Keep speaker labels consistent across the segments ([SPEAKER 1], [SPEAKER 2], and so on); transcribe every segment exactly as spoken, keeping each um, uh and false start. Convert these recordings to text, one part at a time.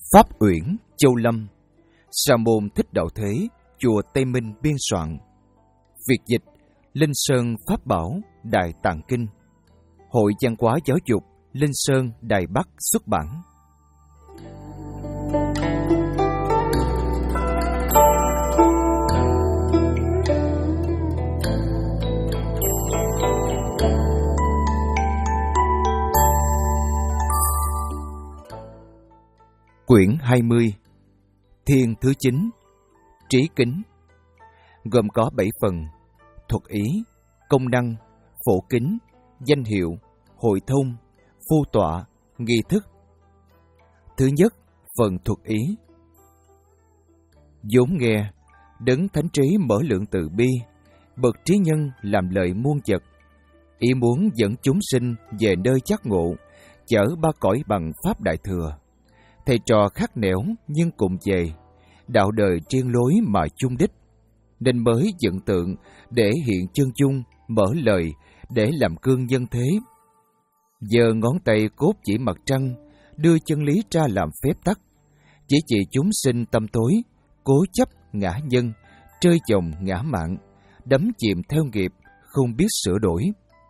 [SPEAKER 1] Pháp Uyển, Châu Lâm. Sa môn Thích Đạo Thế, chùa Tây Minh biên soạn. Việt dịch: Linh Sơn Pháp Bảo, Đại Tạng Kinh. Hội Văn hóa Giáo dục, Linh Sơn, Đài Bắc xuất bản. Quyển hai mươi. Thiên thứ chín. Trí kính. Gồm có bảy phần: thuật ý, công năng, phổ kính, danh hiệu, hội thông, phu tọa, nghi thức. Thứ nhất, phần thuật ý. Vốn nghe, đấng thánh trí mở lượng từ bi, bậc trí nhân làm lợi muôn vật, ý muốn dẫn chúng sinh về nơi giác ngộ, chở ba cõi bằng pháp đại thừa. Thầy trò khác nẻo nhưng cùng về, đạo đời triên lối mà chung đích, nên mới dựng tượng để hiện chân chung, mở lời để làm cương nhân thế. Giờ ngón tay cốt chỉ mặt trăng, đưa chân lý ra làm phép tắc, chỉ chỉ chúng sinh tâm tối, cố chấp ngã nhân, trơi chồng ngã mạn, đắm chìm theo nghiệp, không biết sửa đổi.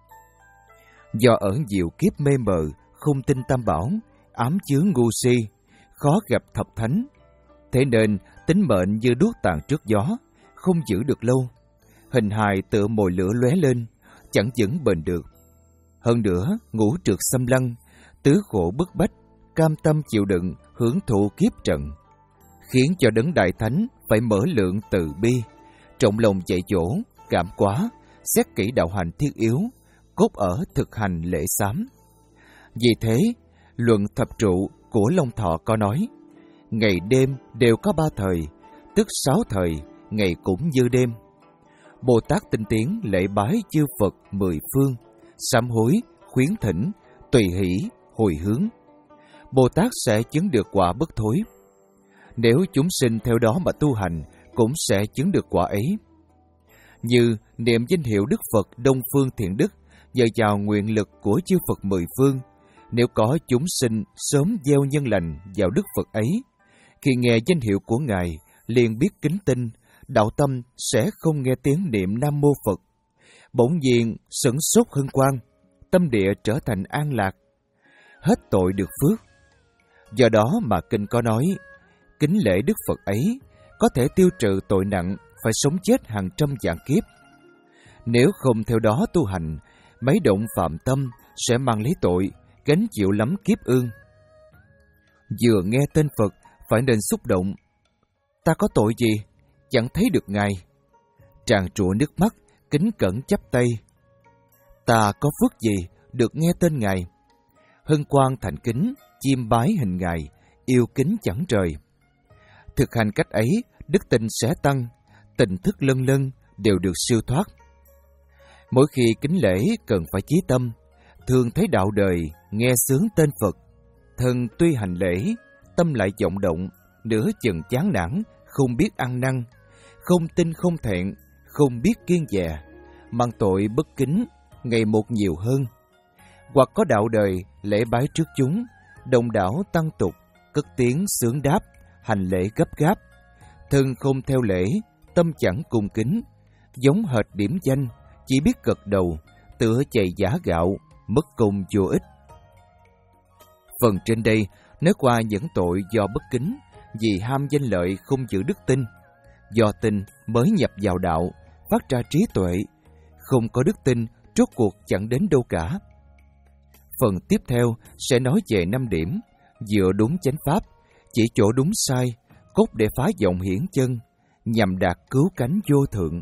[SPEAKER 1] Do ở nhiều kiếp mê mờ, không tin tam bảo, ám chướng ngu si, khó gặp thập thánh, thế nên tính mệnh như đuốc tàn trước gió, không giữ được lâu. Hình hài tựa mồi lửa lóe lên, chẳng vững bền được. Hơn nữa, ngũ trược xâm lăng, tứ khổ bức bách, cam tâm chịu đựng, hưởng thụ kiếp trận, khiến cho đấng đại thánh phải mở lượng từ bi, trọng lòng dạy dỗ, cảm quá, xét kỹ đạo hành thiết yếu, cốt ở thực hành lễ sám. Vì thế, luận thập trụ của Long Thọ có nói: ngày đêm đều có ba thời, tức sáu thời, ngày cũng như đêm. Bồ Tát tinh tiến lễ bái chư Phật mười phương, sám hối, khuyến thỉnh, tùy hỷ, hồi hướng. Bồ Tát sẽ chứng được quả bất thối. Nếu chúng sinh theo đó mà tu hành, cũng sẽ chứng được quả ấy. Như niệm danh hiệu Đức Phật Đông Phương Thiện Đức, nhờ vào nguyện lực của chư Phật mười phương, nếu có chúng sinh sớm gieo nhân lành vào Đức Phật ấy, khi nghe danh hiệu của Ngài, liền biết kính tin, đạo tâm sẽ không nghe tiếng niệm Nam Mô Phật. Bỗng nhiên sửng sốt hân quang, tâm địa trở thành an lạc, hết tội được phước. Do đó mà kinh có nói, kính lễ Đức Phật ấy có thể tiêu trừ tội nặng phải sống chết hàng trăm vạn kiếp. Nếu không theo đó tu hành, mấy động phạm tâm sẽ mang lấy tội, gánh chịu lắm kiếp ương. Vừa nghe tên Phật phải nên xúc động: ta có tội gì, chẳng thấy được Ngài. Tràn trụa nước mắt, kính cẩn chắp tay: ta có phước gì được nghe tên Ngài. Hân quang thành kính, chiêm bái hình Ngài, yêu kính chẳng trời. Thực hành cách ấy, đức tin sẽ tăng, tình thức lân lân đều được siêu thoát. Mỗi khi kính lễ cần phải chí tâm, thường thấy đạo đời nghe sướng tên Phật, thân tuy hành lễ, tâm lại vọng động, nửa chừng chán nản, không biết ăn năn, không tin không thẹn, không biết kiêng dè, mang tội bất kính ngày một nhiều hơn. Hoặc có đạo đời lễ bái trước chúng, đồng đảo tăng tục, cất tiếng sướng đáp, hành lễ gấp gáp, thân không theo lễ, tâm chẳng cung kính, giống hệt điểm danh, chỉ biết gật đầu, tựa chày giả gạo, mất công vô ích. Phần trên đây nói qua những tội do bất kính, vì ham danh lợi không giữ đức tin. Do tin mới nhập vào đạo, phát ra trí tuệ, không có đức tin, rốt cuộc chẳng đến đâu cả. Phần tiếp theo sẽ nói về năm điểm, dựa đúng chánh pháp, chỉ chỗ đúng sai, cốt để phá vọng hiển chân, nhằm đạt cứu cánh vô thượng.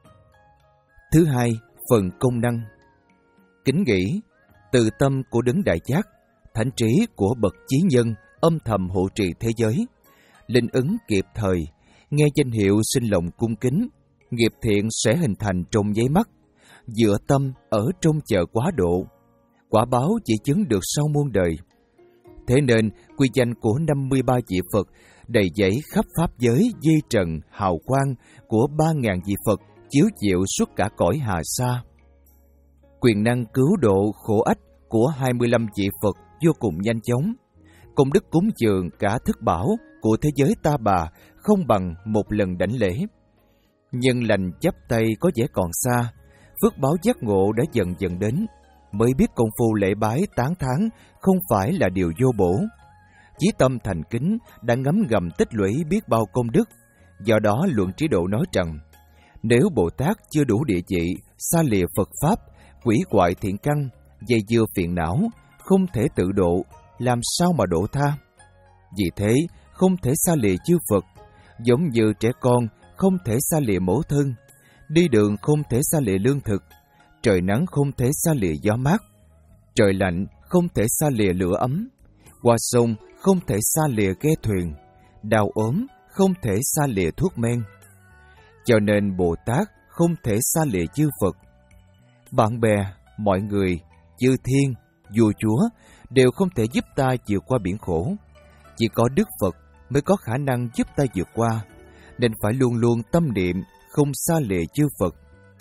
[SPEAKER 1] Thứ hai, phần công năng. Kính nghĩ, từ tâm của đấng đại giác, thánh trí của bậc chí nhân âm thầm hộ trì thế giới, linh ứng kịp thời, nghe danh hiệu sinh lòng cung kính, nghiệp thiện sẽ hình thành trong nháy mắt, dựa tâm ở trong chờ quá độ, quả báo chỉ chứng được sau muôn đời. Thế nên quy danh của năm mươi ba vị Phật đầy dẫy khắp pháp giới di trần hào quang của ba ngàn vị Phật chiếu diệu suốt cả cõi hà sa. Quyền năng cứu độ khổ ách của hai mươi lăm vị Phật vô cùng nhanh chóng, Công đức cúng dường cả thức bảo của thế giới ta bà không bằng một lần đảnh lễ. Nhân lành chắp tay có vẻ còn xa, phước báo giác ngộ đã dần dần đến, mới biết công phu lễ bái tán thán không phải là điều vô bổ. Chí tâm thành kính đã ngấm ngầm tích lũy biết bao công đức. Do đó Luận Trí Độ nói rằng, nếu Bồ Tát chưa đủ địa vị, xa lìa Phật Pháp, quỷ quại thiện căn, dây dưa phiền não, không thể tự độ, làm sao mà độ tha? Vì thế, không thể xa lìa chư Phật, giống như trẻ con không thể xa lìa mẫu thân, đi đường không thể xa lìa lương thực, trời nắng không thể xa lìa gió mát, trời lạnh không thể xa lìa lửa ấm, qua sông không thể xa lìa ghe thuyền, đau ốm không thể xa lìa thuốc men. Cho nên Bồ Tát không thể xa lìa chư Phật. Bạn bè, mọi người, chư thiên, vua chúa đều không thể giúp ta vượt qua biển khổ. Chỉ có Đức Phật mới có khả năng giúp ta vượt qua, nên phải luôn luôn tâm niệm không xa lìa chư Phật.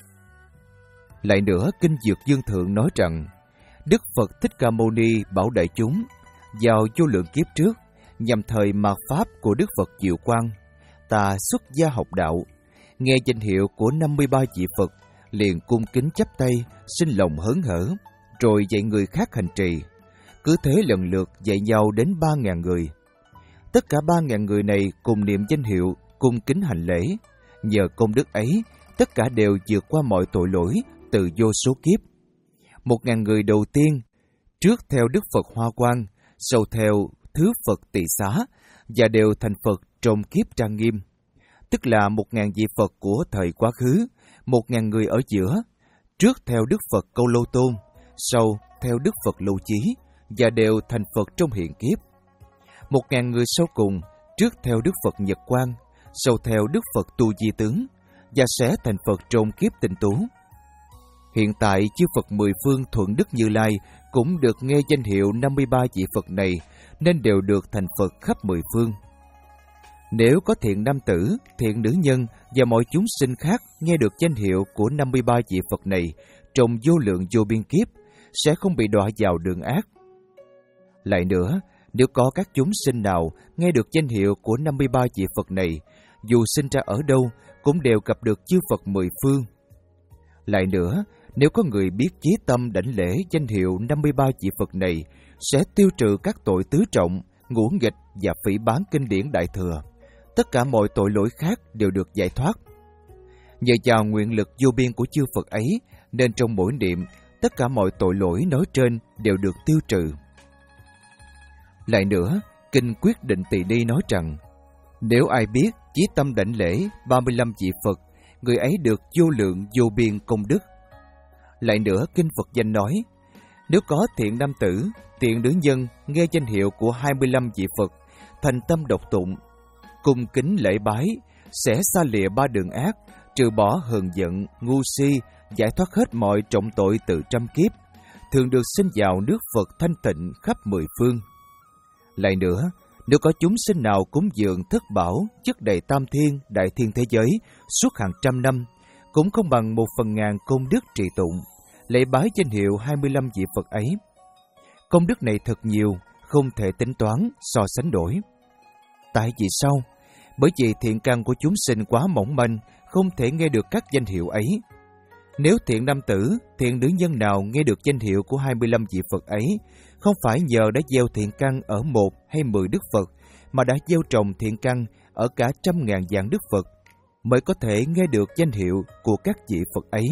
[SPEAKER 1] Lại nữa, Kinh Dược Dương Thượng nói rằng, Đức Phật Thích Ca Mâu Ni bảo đại chúng, vào vô lượng kiếp trước, nhằm thời mạt Pháp của Đức Phật Diệu Quang, ta xuất gia học đạo, nghe danh hiệu của năm mươi ba vị Phật, liền cung kính chắp tay, sinh lòng hớn hở, rồi dạy người khác hành trì. Cứ thế lần lượt dạy nhau đến ba ngàn người. Tất cả ba ngàn người này cùng niệm danh hiệu, cung kính hành lễ. Nhờ công đức ấy, tất cả đều vượt qua mọi tội lỗi từ vô số kiếp. Một ngàn người đầu tiên, trước theo Đức Phật Hoa Quang, sau theo Thứ Phật Tỳ Xá, và đều thành Phật trong kiếp trang nghiêm. Tức là một ngàn vị Phật của thời quá khứ, một ngàn người ở giữa, trước theo Đức Phật Câu Lâu Tôn, sau theo Đức Phật Lâu Chí, và đều thành Phật trong hiện kiếp. Một ngàn người sau cùng, trước theo Đức Phật Nhật Quang, sau theo Đức Phật Tu Di Tướng, và sẽ thành Phật trong kiếp Tinh Tú. Hiện tại, chư Phật mười phương Thuận Đức Như Lai cũng được nghe danh hiệu năm mươi ba vị Phật này, nên đều được thành Phật khắp mười phương. Nếu có thiện nam tử, thiện nữ nhân và mọi chúng sinh khác nghe được danh hiệu của năm mươi ba vị Phật này trong vô lượng vô biên kiếp, sẽ không bị đọa vào đường ác. Lại nữa, nếu có các chúng sinh nào nghe được danh hiệu của năm mươi ba vị Phật này, dù sinh ra ở đâu cũng đều gặp được chư Phật mười phương. Lại nữa, nếu có người biết chí tâm đảnh lễ danh hiệu năm mươi ba vị Phật này, sẽ tiêu trừ các tội tứ trọng, ngũ nghịch và phỉ báng kinh điển Đại Thừa. Tất cả mọi tội lỗi khác đều được giải thoát. Nhờ vào nguyện lực vô biên của chư Phật ấy, nên trong mỗi niệm, tất cả mọi tội lỗi nói trên đều được tiêu trừ. Lại nữa, Kinh Quyết Định Tỳ Ni nói rằng, nếu ai biết chí tâm đảnh lễ ba mươi lăm vị Phật, người ấy được vô lượng vô biên công đức. Lại nữa, Kinh Phật Danh nói, nếu có thiện nam tử, thiện nữ nhân nghe danh hiệu của hai mươi lăm vị Phật, thành tâm đọc tụng, cung kính lễ bái, sẽ xa lìa ba đường ác, trừ bỏ hờn giận, ngu si, giải thoát hết mọi trọng tội từ trăm kiếp, thường được sinh vào nước Phật thanh tịnh khắp mười phương. Lại nữa, nếu có chúng sinh nào cúng dường thất bảo, chất đầy tam thiên, đại thiên thế giới suốt hàng trăm năm, cũng không bằng một phần ngàn công đức trì tụng, lễ bái danh hiệu hai mươi lăm vị Phật ấy. Công đức này thật nhiều, không thể tính toán, so sánh đổi. Tại vì sao? Bởi vì thiện căn của chúng sinh quá mỏng manh, không thể nghe được các danh hiệu ấy. Nếu thiện nam tử, thiện nữ nhân nào nghe được danh hiệu của hai mươi lăm vị Phật ấy, không phải nhờ đã gieo thiện căn ở một hay mười Đức Phật, mà đã gieo trồng thiện căn ở cả trăm ngàn vạn Đức Phật, mới có thể nghe được danh hiệu của các vị Phật ấy.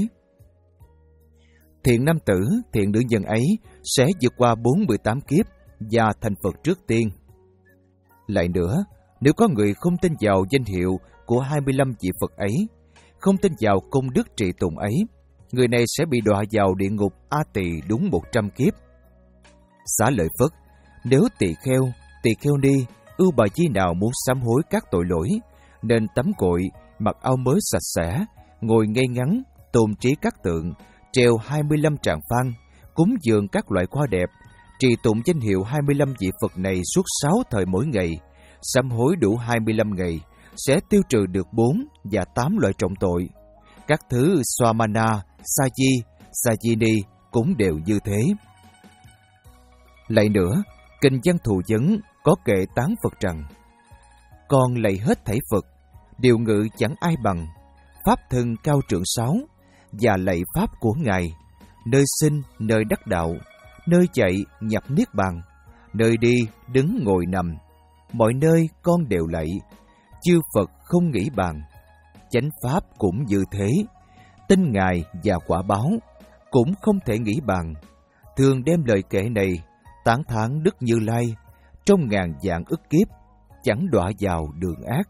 [SPEAKER 1] Thiện nam tử, thiện nữ nhân ấy sẽ vượt qua bốn mươi tám kiếp và thành Phật trước tiên. Lại nữa, nếu có người không tin vào danh hiệu của hai mươi lăm vị Phật ấy, không tin vào công đức trì tụng ấy, người này sẽ bị đọa vào địa ngục A Tỳ đúng một trăm kiếp. Xá lợi Phất, nếu tỳ kheo, tỳ kheo ni, ưu bà chi nào muốn sám hối các tội lỗi, nên tắm gội, mặc áo mới sạch sẽ, ngồi ngay ngắn, tôn trí các tượng, treo hai mươi lăm tràng phan, cúng dường các loại hoa đẹp, trì tụng danh hiệu hai mươi lăm vị Phật này suốt sáu thời mỗi ngày, sám hối đủ hai mươi lăm ngày, sẽ tiêu trừ được bốn và tám loại trọng tội. Các thứ Swamana, Saji, Sajini cũng đều như thế. Lại nữa, Kinh Văn Thù Vấn có kệ tán Phật rằng: con lạy hết thảy Phật, điều ngự chẳng ai bằng, pháp thân cao trượng sáu, và lạy pháp của Ngài, nơi sinh, nơi đắc đạo, nơi chạy nhập niết bàn, nơi đi đứng ngồi nằm, mọi nơi con đều lạy, chư Phật không nghĩ bàn, chánh pháp cũng như thế, tin Ngài và quả báo cũng không thể nghĩ bàn, thường đem lời kệ này tán thán Đức Như Lai trong ngàn vạn ức kiếp, chẳng đọa vào đường ác.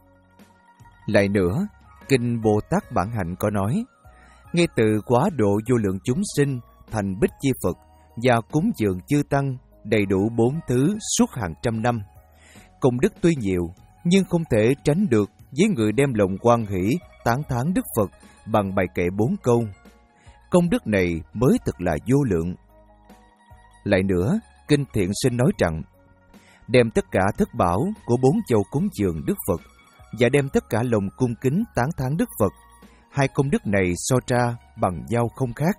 [SPEAKER 1] Lại nữa, Kinh Bồ Tát Bản Hạnh có nói: ngay từ quá độ vô lượng chúng sinh thành Bích Chi Phật và cúng dường chư tăng đầy đủ bốn thứ suốt hàng trăm năm, công đức tuy nhiều nhưng không thể tránh được với người đem lòng hoan hỷ tán thán Đức Phật bằng bài kệ bốn câu. Công đức này mới thật là vô lượng. Lại nữa, Kinh Thiện Sinh nói rằng: đem tất cả thất bảo của bốn châu cúng dường Đức Phật và đem tất cả lòng cung kính tán thán Đức Phật, hai công đức này so ra bằng nhau không khác.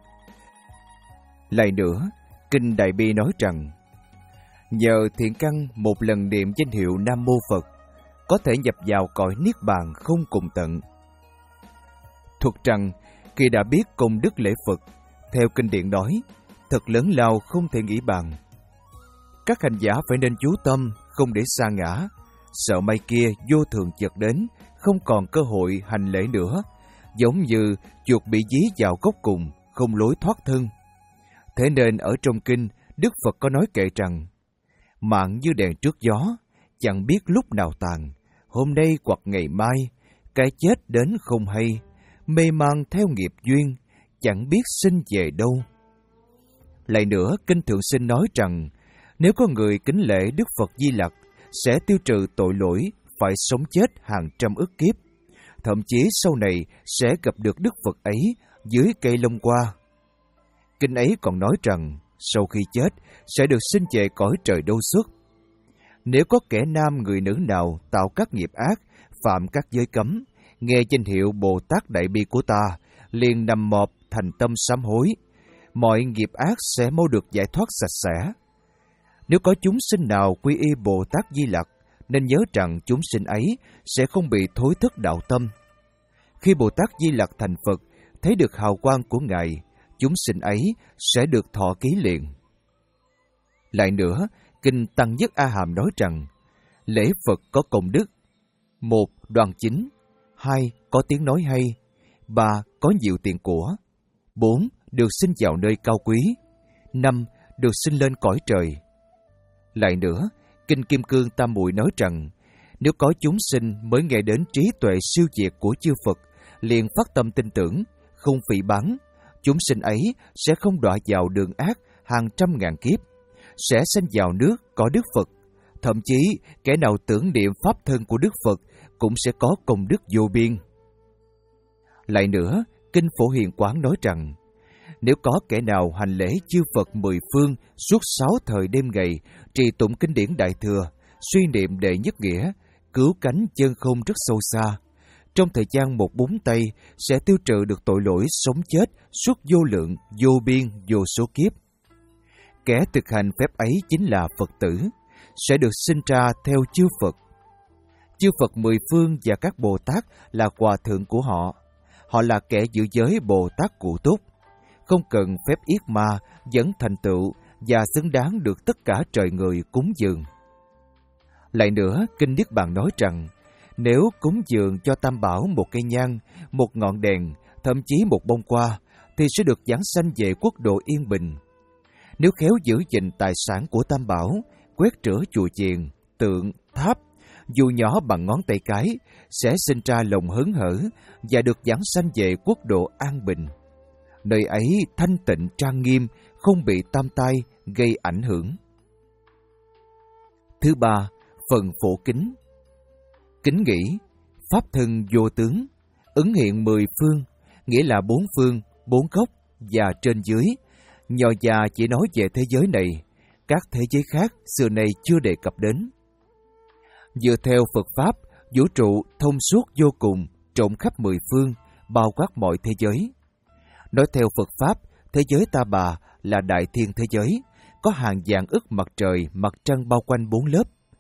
[SPEAKER 1] Lại nữa, Kinh Đại Bi nói rằng: nhờ thiện căn một lần niệm danh hiệu Nam Mô Phật, có thể nhập vào cõi niết bàn không cùng tận. Thuật rằng, khi đã biết công đức lễ Phật, theo kinh điển nói, thật lớn lao không thể nghĩ bàn. Các hành giả phải nên chú tâm, không để sa ngã, sợ may kia vô thường chợt đến, không còn cơ hội hành lễ nữa, giống như chuột bị dí vào gốc cùng, không lối thoát thân. Thế nên ở trong kinh, Đức Phật có nói kệ rằng: mạng như đèn trước gió, chẳng biết lúc nào tàn, hôm nay hoặc ngày mai, cái chết đến không hay, mê man theo nghiệp duyên, chẳng biết sinh về đâu. Lại nữa, Kinh Thượng Sinh nói rằng, nếu có người kính lễ Đức Phật Di Lặc, sẽ tiêu trừ tội lỗi, phải sống chết hàng trăm ức kiếp. Thậm chí sau này sẽ gặp được Đức Phật ấy dưới cây Long Hoa. Kinh ấy còn nói rằng, sau khi chết sẽ được sinh về cõi trời Đâu Xuất. Nếu có kẻ nam người nữ nào tạo các nghiệp ác, phạm các giới cấm, nghe danh hiệu Bồ Tát Đại Bi của ta, liền nằm mọp thành tâm sám hối, mọi nghiệp ác sẽ mau được giải thoát sạch sẽ. Nếu có chúng sinh nào quy y Bồ Tát Di Lặc, nên nhớ rằng chúng sinh ấy sẽ không bị thối thức đạo tâm. Khi Bồ Tát Di Lặc thành Phật, thấy được hào quang của Ngài, chúng sinh ấy sẽ được thọ ký liền. Lại nữa, Kinh Tăng Nhất A Hàm nói rằng, lễ Phật có công đức: một, đoan chính; hai, có tiếng nói hay; ba, có nhiều tiền của; bốn, được sinh vào nơi cao quý; năm, được sinh lên cõi trời. Lại nữa, Kinh Kim Cương Tam Muội nói rằng, nếu có chúng sinh mới nghe đến trí tuệ siêu diệt của chư Phật, liền phát tâm tin tưởng, không phỉ báng, chúng sinh ấy sẽ không đọa vào đường ác hàng trăm ngàn kiếp, sẽ sinh vào nước có Đức Phật. Thậm chí, kẻ nào tưởng niệm pháp thân của Đức Phật cũng sẽ có công đức vô biên. Lại nữa, Kinh Phổ Hiền Quán nói rằng, nếu có kẻ nào hành lễ chư Phật mười phương suốt sáu thời đêm ngày, trì tụng kinh điển Đại Thừa, suy niệm đệ nhất nghĩa, cứu cánh chân không rất sâu xa, trong thời gian một búng tay sẽ tiêu trừ được tội lỗi sống chết suốt vô lượng, vô biên, vô số kiếp. Kẻ thực hành phép ấy chính là Phật tử, sẽ được sinh ra theo chư Phật. Chư Phật mười phương và các Bồ Tát là hòa thượng của họ. Họ là kẻ giữ giới Bồ Tát cụ túc, không cần phép yết ma vẫn thành tựu và xứng đáng được tất cả trời người cúng dường. Lại nữa, Kinh Niết Bàn nói rằng, nếu cúng dường cho Tam Bảo một cây nhang, một ngọn đèn, thậm chí một bông hoa, thì sẽ được giáng sanh về quốc độ yên bình. Nếu khéo giữ gìn tài sản của Tam Bảo, quét rửa chùa chiền, tượng, tháp, dù nhỏ bằng ngón tay cái, sẽ sinh ra lòng hớn hở và được giáng sanh về quốc độ an bình. Nơi ấy thanh tịnh trang nghiêm, không bị tam tai gây ảnh hưởng. Thứ ba, phần phổ kính. Kính nghĩ, pháp thân vô tướng, ứng hiện mười phương, nghĩa là bốn phương, bốn góc và trên dưới. Nhò già chỉ nói về thế giới này, các thế giới khác xưa nay chưa đề cập đến. Dựa theo Phật Pháp, vũ trụ thông suốt vô cùng, trộn khắp mười phương, bao quát mọi thế giới. Nói theo Phật Pháp, thế giới Ta Bà là đại thiên thế giới, có hàng vạn ức mặt trời, mặt trăng bao quanh bốn lớp.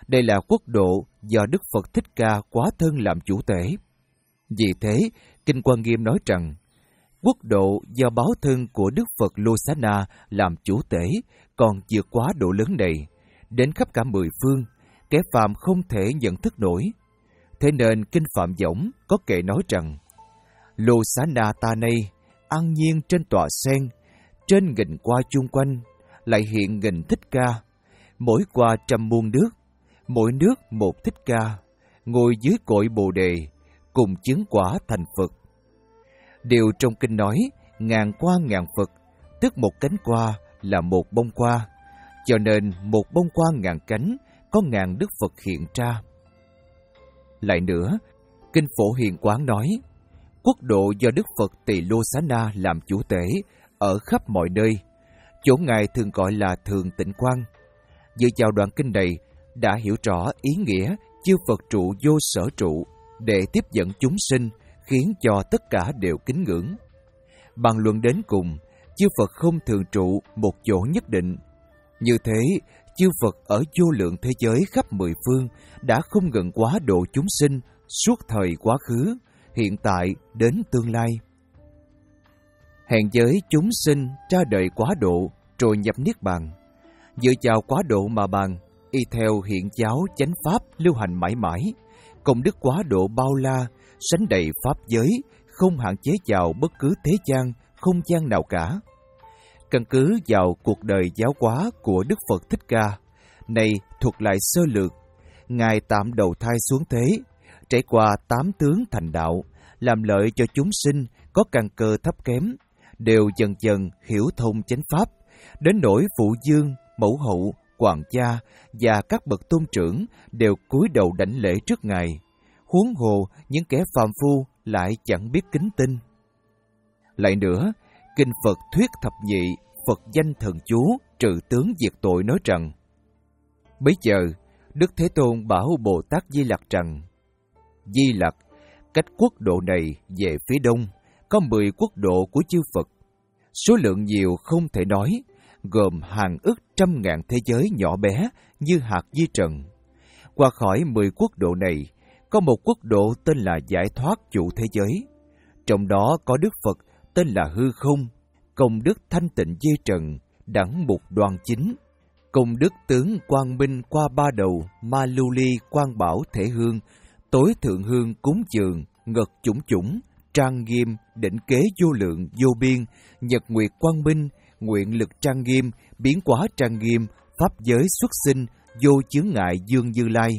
[SPEAKER 1] Đây là quốc độ do Đức Phật Thích Ca quá thân làm chủ tể. Vì thế, Kinh Quan Nghiêm nói rằng, quốc độ do báo thân của Đức Phật Lô Xá Na làm chủ tể còn vượt quá độ lớn này, đến khắp cả mười phương, kẻ phàm không thể nhận thức nổi. Thế nên Kinh Phạm Võng có kệ nói rằng, Lô Xá Na ta nay, an nhiên trên tọa sen, trên nghìn qua chung quanh, lại hiện nghìn Thích Ca, mỗi qua trăm muôn nước, mỗi nước một Thích Ca, ngồi dưới cội Bồ Đề, cùng chứng quả thành Phật. Điều trong kinh nói, ngàn qua ngàn Phật, tức một cánh qua là một bông hoa, cho nên một bông hoa ngàn cánh, có ngàn Đức Phật hiện ra. Lại nữa, Kinh Phổ Hiền Quán nói, quốc độ do Đức Phật Tỳ Lô Xá Na làm chủ tể, ở khắp mọi nơi, chỗ Ngài thường gọi là Thường Tịnh Quan. Dựa vào đoạn kinh này, đã hiểu rõ ý nghĩa chư Phật trụ vô sở trụ, để tiếp dẫn chúng sinh, khiến cho tất cả đều kính ngưỡng. Bàn luận đến cùng, chư Phật không thường trụ một chỗ nhất định. Như thế, chư Phật ở vô lượng thế giới khắp mười phương đã không ngừng quá độ chúng sinh suốt thời quá khứ, hiện tại đến tương lai. Hèn giới chúng sinh ra đời quá độ, rồi nhập niết bàn. Dựa vào quá độ mà bàn, y theo hiện giáo chánh pháp lưu hành mãi mãi, công đức quá độ bao la, sánh đầy pháp giới, không hạn chế vào bất cứ thế gian, không gian nào cả. Căn cứ vào cuộc đời giáo hóa của Đức Phật Thích Ca, này thuật lại sơ lược, Ngài tạm đầu thai xuống thế, trải qua tám tướng thành đạo, làm lợi cho chúng sinh có căn cơ thấp kém, đều dần dần hiểu thông chánh pháp, đến nỗi phụ dương, mẫu hậu, hoàng gia và các bậc tôn trưởng đều cúi đầu đảnh lễ trước Ngài. Huống hồ những kẻ phàm phu lại chẳng biết kính tin. Lại nữa, Kinh Phật Thuyết Thập Nhị, Phật Danh Thần Chú, Trừ Tướng Diệt Tội nói rằng, bấy giờ, Đức Thế Tôn bảo Bồ Tát Di Lặc rằng, Di Lặc, cách quốc độ này về phía đông, có mười quốc độ của chư Phật. Số lượng nhiều không thể nói, gồm hàng ức trăm ngàn thế giới nhỏ bé như hạt di trần. Qua khỏi mười quốc độ này, có một quốc độ tên là Giải Thoát Chủ Thế Giới. Trong đó có Đức Phật tên là Hư Không, công đức thanh tịnh dây trần, đẳng mục đoan chính, công đức tướng quang minh qua ba đầu, ma lưu ly quang bảo thể hương, tối thượng hương cúng dường, ngật chủng chủng, trang nghiêm, đỉnh kế vô lượng vô biên, nhật nguyệt quang minh, nguyện lực trang nghiêm, biến hóa trang nghiêm, pháp giới xuất sinh, vô chướng ngại dương Như Lai.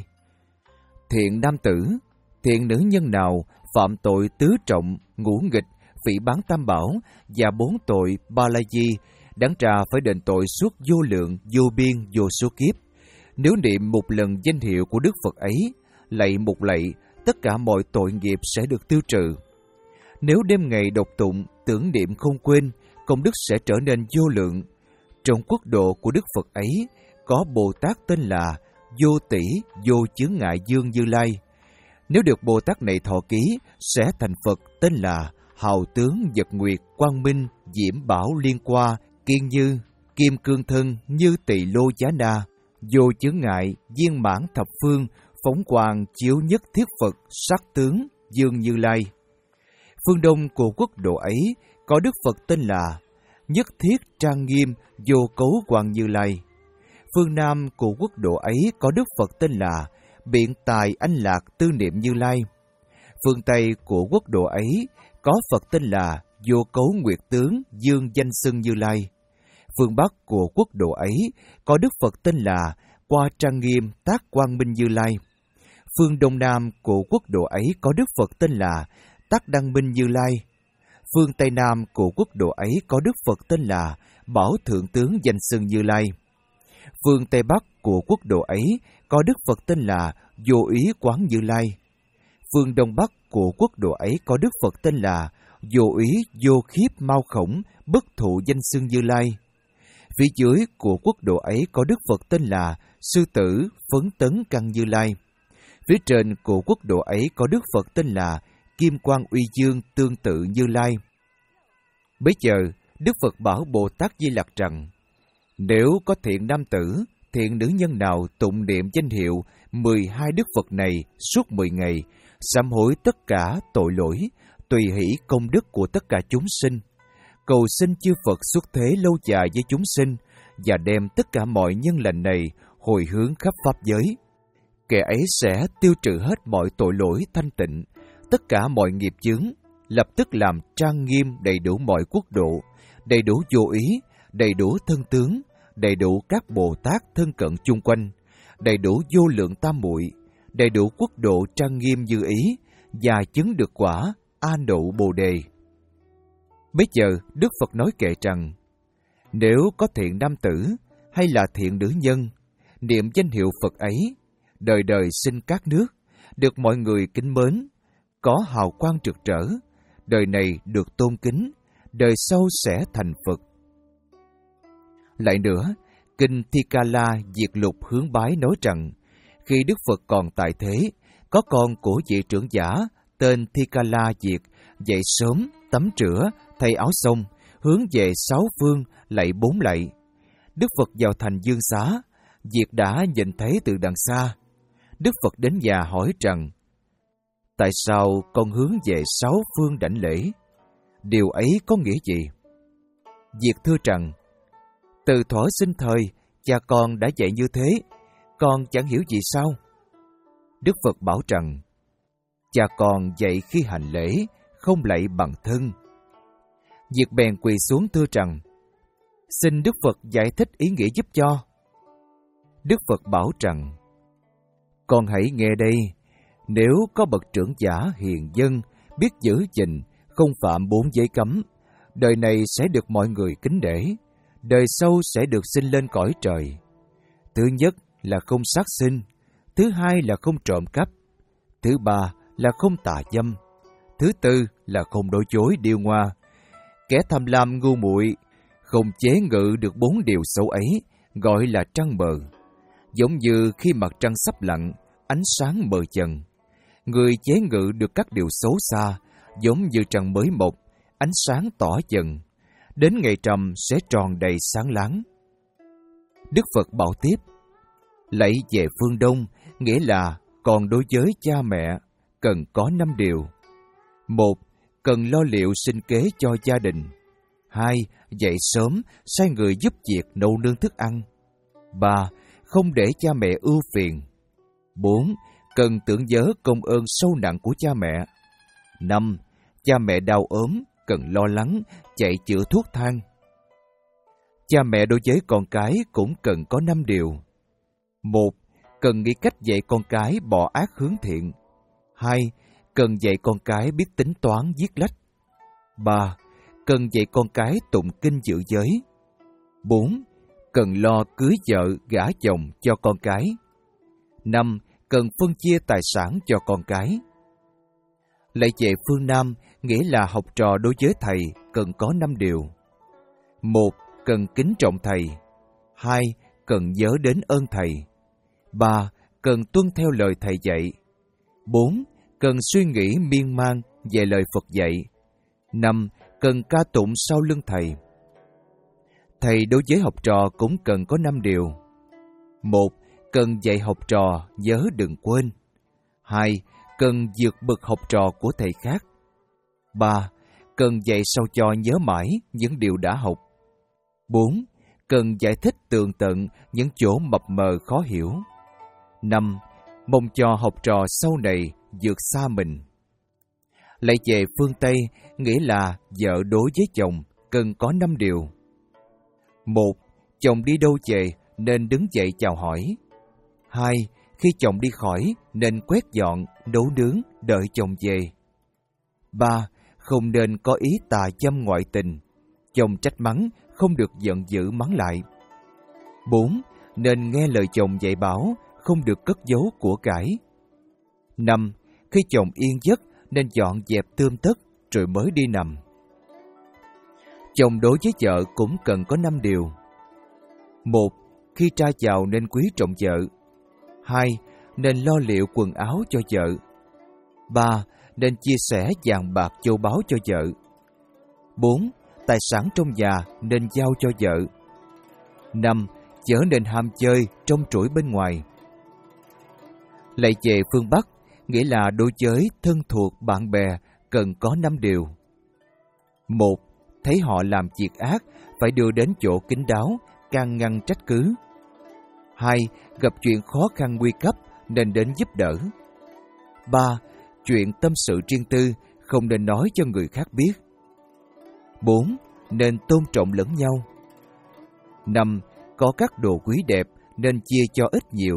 [SPEAKER 1] Thiện nam tử, thiện nữ nhân nào phạm tội tứ trọng, ngũ nghịch, phỉ báng tam bảo và bốn tội ba la di, đáng ra phải đền tội suốt vô lượng, vô biên, vô số kiếp. Nếu niệm một lần danh hiệu của Đức Phật ấy, lạy một lạy, tất cả mọi tội nghiệp sẽ được tiêu trừ. Nếu đêm ngày đọc tụng, tưởng niệm không quên, công đức sẽ trở nên vô lượng. Trong quốc độ của Đức Phật ấy, có Bồ Tát tên là Vô Tỷ Vô Chướng Ngại Dương Như Lai. Nếu được Bồ Tát này thọ ký, sẽ thành Phật tên là Hào Tướng Nhật Nguyệt Quang Minh Diễm Bảo Liên Qua Kiên Như Kim Cương Thân Như Tỳ Lô Giá Na, Vô Chướng Ngại Viên Mãn Thập Phương Phóng Quang Chiếu Nhất Thiết Phật Sắc Tướng Dương Như Lai. Phương đông của quốc độ ấy có Đức Phật tên là Nhất Thiết Trang Nghiêm Vô Cấu Quang Như Lai. Phương nam của quốc độ ấy có Đức Phật tên là Biện Tài Anh Lạc Tư Niệm Như Lai. Phương tây của quốc độ ấy có Phật tên là Vô Cấu Nguyệt Tướng Dương Danh Xưng Như Lai. Phương bắc của quốc độ ấy có Đức Phật tên là Qua Trang Nghiêm Tác Quang Minh Như Lai. Phương đông nam của quốc độ ấy có Đức Phật tên là Tác Đăng Minh Như Lai. Phương tây nam của quốc độ ấy có Đức Phật tên là Bảo Thượng Tướng Danh Xưng Như Lai. Phương tây bắc của quốc độ ấy có Đức Phật tên là Vô Ý Quán Như Lai. Phương đông bắc của quốc độ ấy có Đức Phật tên là Vô Ý Vô Khiếp Mau Khổng Bất Thụ Danh Xưng Như Lai. Phía dưới của quốc độ ấy có Đức Phật tên là Sư Tử Phấn Tấn Căn Như Lai. Phía trên của quốc độ ấy có Đức Phật tên là Kim Quang Uy Dương Tương Tự Như Lai. Bấy giờ, Đức Phật bảo Bồ Tát Di Lặc rằng, nếu có thiện nam tử, thiện nữ nhân nào tụng niệm danh hiệu mười hai Đức Phật này suốt mười ngày, sám hối tất cả tội lỗi, tùy hỷ công đức của tất cả chúng sinh, cầu xin chư Phật xuất thế lâu dài với chúng sinh và đem tất cả mọi nhân lành này hồi hướng khắp pháp giới. Kẻ ấy sẽ tiêu trừ hết mọi tội lỗi thanh tịnh, tất cả mọi nghiệp chướng, lập tức làm trang nghiêm đầy đủ mọi quốc độ, đầy đủ vô ý, đầy đủ thân tướng, đầy đủ các Bồ Tát thân cận chung quanh, đầy đủ vô lượng tam muội, đầy đủ quốc độ trang nghiêm như ý, và chứng được quả A Nụ Bồ Đề. Bây giờ Đức Phật nói kệ rằng, nếu có thiện nam tử hay là thiện nữ nhân, niệm danh hiệu Phật ấy, đời đời sinh các nước, được mọi người kính mến, có hào quang rực rỡ, đời này được tôn kính, đời sau sẽ thành Phật. Lại nữa, Kinh Thi-ca-la Diệt Lục Hướng Bái nói rằng, khi Đức Phật còn tại thế, có con của vị trưởng giả tên Thi-ca-la Diệt dậy sớm, tắm rửa, thay áo xong, hướng về sáu phương lạy bốn lạy. Đức Phật vào thành Dương Xá, Diệt đã nhìn thấy từ đằng xa. Đức Phật đến nhà hỏi rằng, tại sao con hướng về sáu phương đảnh lễ? Điều ấy có nghĩa gì? Diệt thưa rằng, từ thuở sinh thời, cha con đã dạy như thế, con chẳng hiểu gì sao? Đức Phật bảo rằng, cha con dạy khi hành lễ, không lạy bằng thân. Diệt bèn quỳ xuống thưa rằng, xin Đức Phật giải thích ý nghĩa giúp cho. Đức Phật bảo rằng, con hãy nghe đây, nếu có bậc trưởng giả hiền dân, biết giữ gìn, không phạm bốn giới cấm, đời này sẽ được mọi người kính nể, đời sau sẽ được sinh lên cõi trời. Thứ nhất là không sát sinh, thứ hai là không trộm cắp, thứ ba là không tà dâm, thứ tư là không nói dối điêu ngoa. Kẻ tham lam ngu muội không chế ngự được bốn điều xấu ấy, gọi là trăng mờ. Giống như khi mặt trăng sắp lặn, ánh sáng mờ dần. Người chế ngự được các điều xấu xa, giống như trăng mới mọc, ánh sáng tỏ dần. Đến ngày trầm sẽ tròn đầy sáng láng. Đức Phật bảo tiếp, lạy về phương Đông, nghĩa là còn đối với cha mẹ, cần có năm điều. Một, cần lo liệu sinh kế cho gia đình. Hai, dậy sớm, sai người giúp việc nấu nướng thức ăn. Ba, không để cha mẹ ưu phiền. Bốn, cần tưởng nhớ công ơn sâu nặng của cha mẹ. Năm, cha mẹ đau ốm, cần lo lắng, chạy chữa thuốc thang. Cha mẹ đối với con cái cũng cần có năm điều. Một, cần nghĩ cách dạy con cái bỏ ác hướng thiện. Hai, cần dạy con cái biết tính toán viết lách. Ba, cần dạy con cái tụng kinh giữ giới. Bốn, cần lo cưới vợ gả chồng cho con cái. Năm, cần phân chia tài sản cho con cái. Lại về phương Nam, nghĩa là học trò đối với thầy cần có năm điều. Một, cần kính trọng thầy. Hai, cần nhớ đến ơn thầy. Ba, cần tuân theo lời thầy dạy. Bốn, cần suy nghĩ miên man về lời Phật dạy. Năm, cần ca tụng sau lưng thầy. Thầy đối với học trò cũng cần có năm điều. Một, cần dạy học trò nhớ đừng quên. Hai, cần vượt bậc học trò của thầy khác. Ba, cần dạy sao cho nhớ mãi những điều đã học. Bốn, cần giải thích tường tận những chỗ mập mờ khó hiểu. Năm, mong cho học trò sau này vượt xa mình. Lại về phương Tây, nghĩa là vợ đối với chồng cần có năm điều. Một, chồng đi đâu về nên đứng dậy chào hỏi. Hai, khi chồng đi khỏi nên quét dọn, nấu nướng, đợi chồng về. Ba, không nên có ý tà dâm ngoại tình. Chồng trách mắng, không được giận dữ mắng lại. Bốn, nên nghe lời chồng dạy bảo, không được cất giấu của cải. Năm, khi chồng yên giấc nên dọn dẹp tươm tất rồi mới đi nằm. Chồng đối với vợ cũng cần có năm điều. Một, khi tra chào nên quý trọng vợ. Hai, nên lo liệu quần áo cho vợ. Ba, nên chia sẻ vàng bạc châu báu cho vợ. Bốn, tài sản trong nhà nên giao cho vợ. Năm, chớ nên ham chơi trong trỗi bên ngoài. Lại về phương Bắc, nghĩa là đối với thân thuộc bạn bè cần có năm điều. Một, thấy họ làm việc ác, phải đưa đến chỗ kín đáo, can ngăn trách cứ. Hai, gặp chuyện khó khăn nguy cấp nên đến giúp đỡ. Ba, chuyện tâm sự riêng tư không nên nói cho người khác biết. Bốn, nên tôn trọng lẫn nhau. Năm, có các đồ quý đẹp nên chia cho ít nhiều.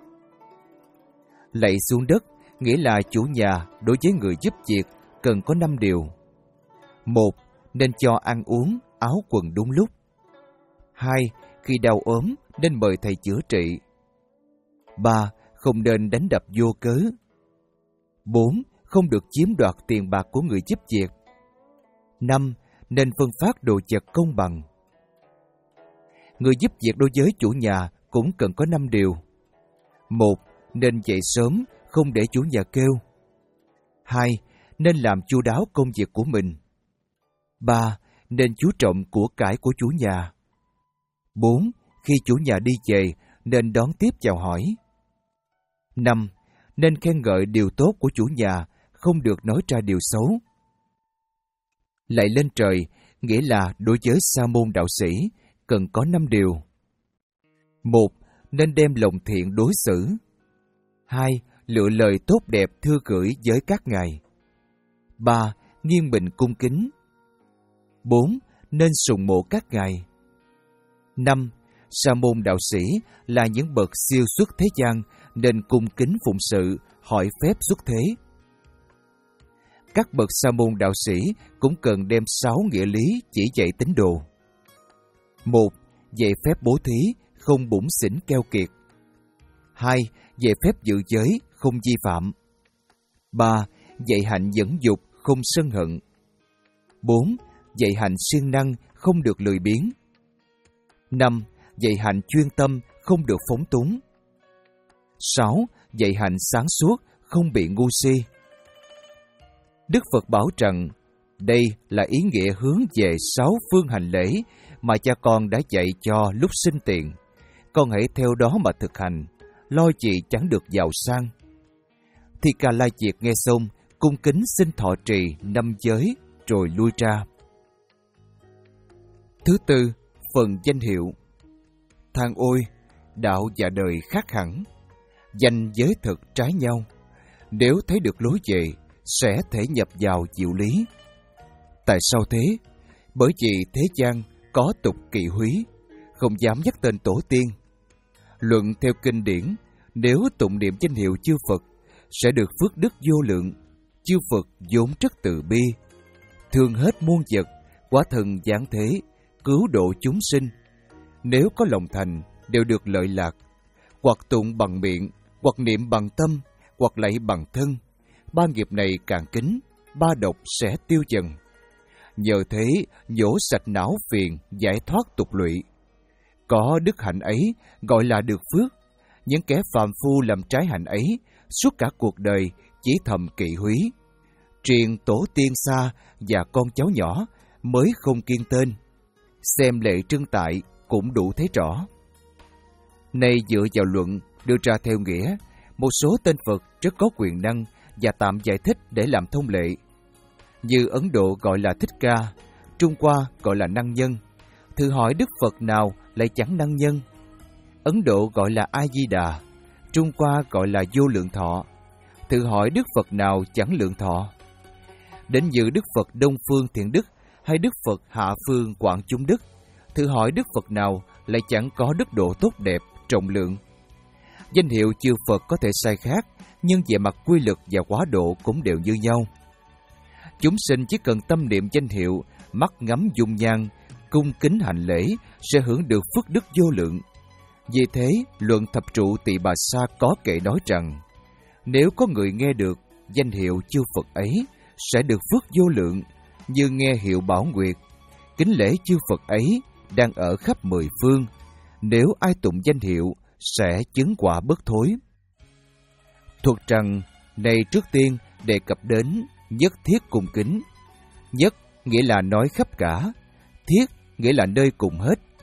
[SPEAKER 1] Lạy xuống đất, nghĩa là chủ nhà đối với người giúp việc cần có năm điều. Một, nên cho ăn uống, áo quần đúng lúc. Hai, khi đau ốm nên mời thầy chữa trị. Ba, không nên đánh đập vô cớ. Bốn, không được chiếm đoạt tiền bạc của người giúp việc. Năm, nên phân phát đồ vật công bằng. Người giúp việc đối với chủ nhà cũng cần có năm điều. Một, nên dậy sớm, không để chủ nhà kêu. Hai, nên làm chu đáo công việc của mình. Ba, nên chú trọng của cải của chủ nhà. Bốn, khi chủ nhà đi về, nên đón tiếp chào hỏi. Năm, nên khen ngợi điều tốt của chủ nhà, không được nói ra điều xấu. Lạy lên trời, nghĩa là đối với sa môn đạo sĩ, cần có năm điều. Một, nên đem lòng thiện đối xử. Hai, lựa lời tốt đẹp thưa gửi với các ngài. Ba, nghiêng mình cung kính. Bốn, nên sùng mộ các ngài. Năm, sa môn đạo sĩ là những bậc siêu xuất thế gian nên cung kính phụng sự, hỏi phép xuất thế. Các bậc sa môn đạo sĩ cũng cần đem sáu nghĩa lý chỉ dạy tín đồ. Một, dạy phép bố thí, không bủn xỉn keo kiệt. Hai, dạy phép giữ giới, không vi phạm. Ba, dạy hạnh dẫn dục, không sân hận. Bốn, dạy hạnh siêng năng, không được lười biếng. Năm, dạy hạnh chuyên tâm, không được phóng túng. Sáu, dạy hạnh sáng suốt, không bị ngu si. Đức Phật bảo rằng, đây là ý nghĩa hướng về sáu phương hành lễ mà cha con đã dạy cho lúc sinh tiền. Con hãy theo đó mà thực hành, lo gì chẳng được giàu sang. Thì Ca La Diệt nghe xong, cung kính xin thọ trì năm giới, rồi lui ra. Thứ tư, phần danh hiệu. Than ôi, đạo và đời khác hẳn, danh giới thực trái nhau. Nếu thấy được lối về, sẽ thể nhập vào diệu lý. Tại sao thế? Bởi vì thế gian có tục kỵ húy, không dám nhắc tên tổ tiên. Luận theo kinh điển, nếu tụng niệm danh hiệu chư Phật, sẽ được phước đức vô lượng. Chư Phật vốn rất từ bi, thương hết muôn vật, quả thần giáng thế, cứu độ chúng sinh. Nếu có lòng thành, đều được lợi lạc. Hoặc tụng bằng miệng, hoặc niệm bằng tâm, hoặc lạy bằng thân. Ba nghiệp này càng kính, ba độc sẽ tiêu dần. Nhờ thế, nhổ sạch não phiền, giải thoát tục lụy. Có đức hạnh ấy, gọi là được phước. Những kẻ phàm phu làm trái hạnh ấy, suốt cả cuộc đời chỉ thầm kỵ húy. Triền tổ tiên xa và con cháu nhỏ mới không kiêng tên. Xem lệ trưng tại cũng đủ thấy rõ. Nay dựa vào luận đưa ra theo nghĩa, một số tên Phật rất có quyền năng và tạm giải thích để làm thông lệ. Như Ấn Độ gọi là Thích Ca, Trung Hoa gọi là Năng Nhân. Thử hỏi Đức Phật nào lại chẳng năng nhân? Ấn Độ gọi là A Di Đà, Trung Hoa gọi là Vô Lượng Thọ. Thử hỏi Đức Phật nào chẳng lượng thọ? Đến như Đức Phật Đông Phương Thiện Đức hay Đức Phật Hạ Phương Quảng Chúng Đức, thử hỏi Đức Phật nào lại chẳng có đức độ tốt đẹp, trọng lượng? Danh hiệu chư Phật có thể sai khác, nhưng về mặt quy lực và quá độ cũng đều như nhau. Chúng sinh chỉ cần tâm niệm danh hiệu, mắt ngắm dung nhan, cung kính hành lễ sẽ hưởng được phước đức vô lượng. Vì thế, luận thập trụ Tỳ Bà Sa có kệ nói rằng, nếu có người nghe được danh hiệu chư Phật ấy, sẽ được phước vô lượng, như nghe hiệu Bảo Nguyệt. Kính lễ chư Phật ấy đang ở khắp mười phương, nếu ai tụng danh hiệu sẽ chứng quả bất thối. Thuật rằng, này trước tiên đề cập đến nhất thiết cùng kính. Nhất nghĩa là nói khắp cả, thiết nghĩa là nơi cùng hết.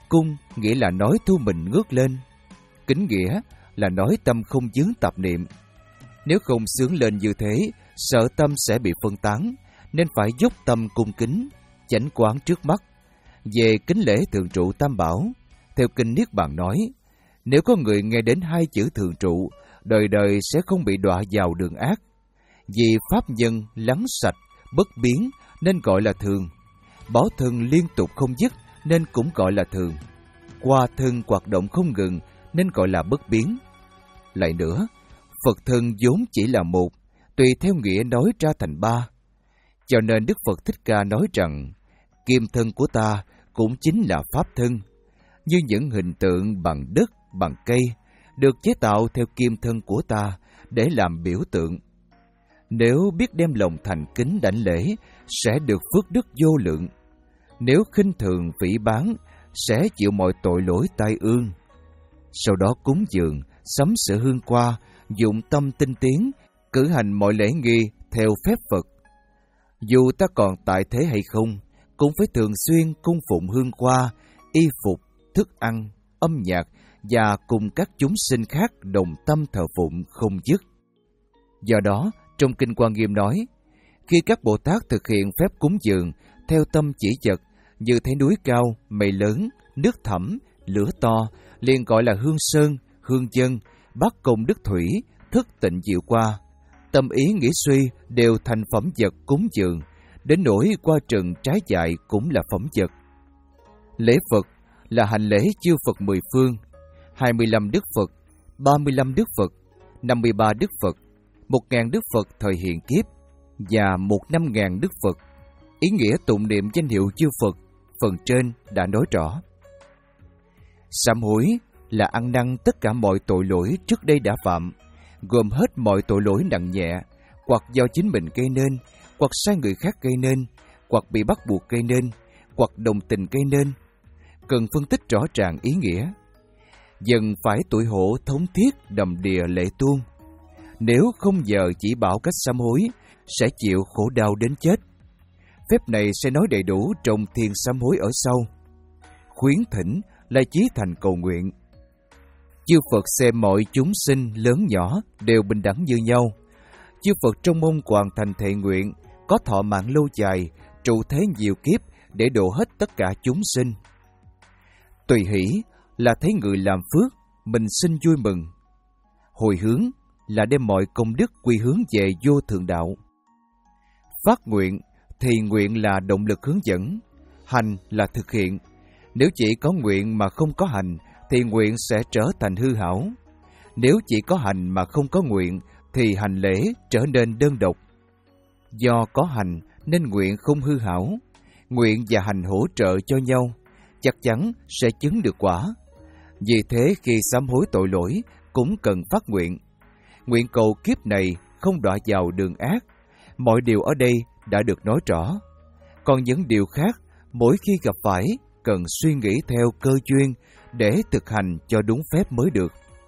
[SPEAKER 1] Cung nghĩa là nói thu mình ngước lên. Kính nghĩa là nói tâm không vướng tạp niệm. Nếu không sướng lên như thế, sợ tâm sẽ bị phân tán, nên phải dốc tâm cung kính, chánh quán trước mắt. Về kính lễ thường trụ tam bảo, theo kinh Niết Bàn nói, nếu có người nghe đến hai chữ thường trụ, đời đời sẽ không bị đọa vào đường ác. Vì pháp nhân lắng sạch, bất biến nên gọi là thường. Bảo thân liên tục không dứt nên cũng gọi là thường. Qua thân hoạt động không ngừng nên gọi là bất biến. Lại nữa, Phật thân vốn chỉ là một, tùy theo nghĩa nói ra thành ba. Cho nên Đức Phật Thích Ca nói rằng, kim thân của ta cũng chính là pháp thân, như những hình tượng bằng đất, bằng cây, được chế tạo theo kim thân của ta để làm biểu tượng. Nếu biết đem lòng thành kính đảnh lễ, sẽ được phước đức vô lượng. Nếu khinh thường phỉ báng, sẽ chịu mọi tội lỗi tai ương. Sau đó cúng dường, sắm sửa hương hoa, dụng tâm tinh tiến, cử hành mọi lễ nghi theo phép Phật. Dù ta còn tại thế hay không, cũng phải thường xuyên cung phụng hương hoa, y phục, thức ăn, âm nhạc và cùng các chúng sinh khác đồng tâm thờ phụng không dứt. Do đó, trong Kinh Quan Nghiêm nói, khi các Bồ Tát thực hiện phép cúng dường theo tâm chỉ vật, như thấy núi cao, mây lớn, nước thẳm, lửa to, liền gọi là hương sơn, hương dân, bát công đức thủy, thức tịnh diệu qua. Tâm ý nghĩ suy đều thành phẩm vật cúng dường, đến nỗi qua trần trái dại cũng là phẩm vật. Lễ Phật là hành lễ chư Phật mười phương, hai mươi lăm Đức Phật, ba mươi lăm Đức Phật, năm mươi ba Đức Phật, một ngàn Đức Phật thời hiện kiếp và một năm ngàn Đức Phật. Ý nghĩa tụng niệm danh hiệu chư Phật phần trên đã nói rõ. Sám hối là ăn năn tất cả mọi tội lỗi trước đây đã phạm, gồm hết mọi tội lỗi nặng nhẹ, hoặc do chính mình gây nên, hoặc sai người khác gây nên, hoặc bị bắt buộc gây nên, hoặc đồng tình gây nên. Cần phân tích rõ ràng ý nghĩa. Dần phải tủi hổ thống thiết đầm đìa lệ tuôn. Nếu không giờ chỉ bảo cách sám hối, sẽ chịu khổ đau đến chết. Phép này sẽ nói đầy đủ trong thiền sám hối ở sau. Khuyến thỉnh là chí thành cầu nguyện. Chư Phật xem mọi chúng sinh lớn nhỏ đều bình đẳng như nhau. Chư Phật trong mong hoàn thành thệ nguyện, có thọ mạng lâu dài, trụ thế nhiều kiếp để độ hết tất cả chúng sinh. Tùy hỷ là thấy người làm phước, mình xin vui mừng. Hồi hướng là đem mọi công đức quy hướng về vô thượng đạo. Phát nguyện thì nguyện là động lực hướng dẫn, hành là thực hiện. Nếu chỉ có nguyện mà không có hành, thì nguyện sẽ trở thành hư hảo. Nếu chỉ có hành mà không có nguyện, thì hành lễ trở nên đơn độc. Do có hành nên nguyện không hư hảo. Nguyện và hành hỗ trợ cho nhau, chắc chắn sẽ chứng được quả. Vì thế khi sám hối tội lỗi, cũng cần phát nguyện. Nguyện cầu kiếp này không đọa vào đường ác. Mọi điều ở đây đã được nói rõ. Còn những điều khác, mỗi khi gặp phải, cần suy nghĩ theo cơ duyên để thực hành cho đúng phép mới được.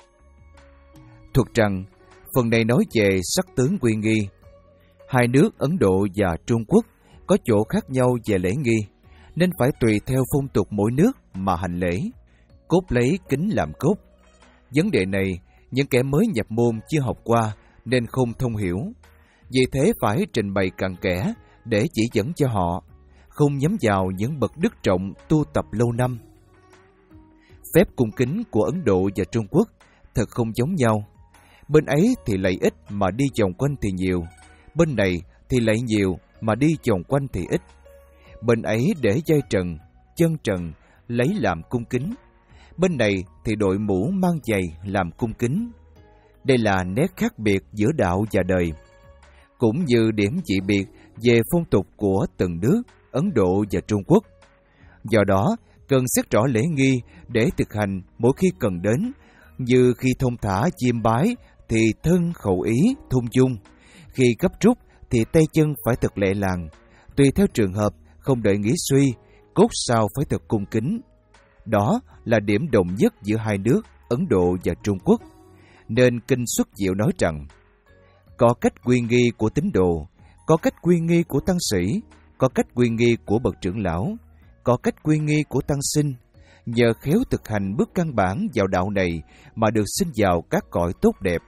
[SPEAKER 1] Thuật rằng, phần này nói về sắc tướng uy nghi. Hai nước Ấn Độ và Trung Quốc có chỗ khác nhau về lễ nghi, nên phải tùy theo phong tục mỗi nước mà hành lễ, cốt lấy kính làm cốt. Vấn đề này, những kẻ mới nhập môn chưa học qua nên không thông hiểu. Vì thế phải trình bày cặn kẽ để chỉ dẫn cho họ, không nhắm vào những bậc đức trọng tu tập lâu năm. Phép cung kính của Ấn Độ và Trung Quốc thật không giống nhau. Bên ấy thì lạy ít mà đi vòng quanh thì nhiều, bên này thì lạy nhiều mà đi vòng quanh thì ít. Bên ấy để dây trần, chân trần lấy làm cung kính, bên này thì đội mũ mang giày làm cung kính. Đây là nét khác biệt giữa đạo và đời, cũng như điểm dị biệt về phong tục của từng nước Ấn Độ và Trung Quốc. Do đó, cần xét rõ lễ nghi để thực hành mỗi khi cần đến, như khi thông thả chiêm bái thì thân khẩu ý thung dung, khi gấp rút thì tay chân phải thật lẹ làng, tùy theo trường hợp, không đợi nghĩ suy, cốt sao phải thật cung kính. Đó là điểm đồng nhất giữa hai nước Ấn Độ và Trung Quốc. Nên Kinh Xuất Diệu nói rằng, có cách quy nghi của tín đồ, có cách quy nghi của tăng sĩ, có cách quy nghi của bậc trưởng lão, có cách quy nghi của tăng sinh. nhờ khéo thực hành bước căn bản vào đạo này mà được sinh vào các cõi tốt đẹp.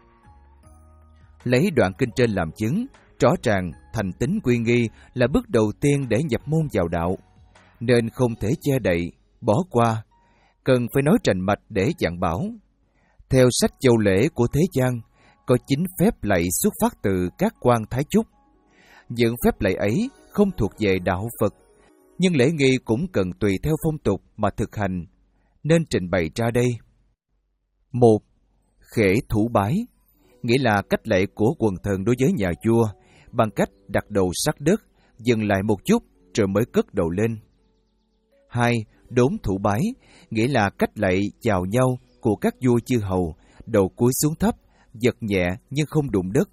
[SPEAKER 1] Lấy đoạn kinh trên làm chứng, rõ ràng thành tín quy nghi là bước đầu tiên để nhập môn vào đạo, nên không thể che đậy, bỏ qua, cần phải nói rành mạch để dặn bảo. Theo sách Châu Lễ của thế gian, có chín phép lạy xuất phát từ các quan Thái Chúc. Những phép lạy ấy không thuộc về đạo Phật, nhưng lễ nghi cũng cần tùy theo phong tục mà thực hành, nên trình bày ra đây. Một, khễ thủ bái, nghĩa là cách lạy của quần thần đối với nhà vua, bằng cách đặt đầu sát đất, dừng lại một chút rồi mới cất đầu lên. Hai, đốn thủ bái, nghĩa là cách lạy chào nhau của các vua chư hầu, đầu cúi xuống thấp, giật nhẹ nhưng không đụng đất.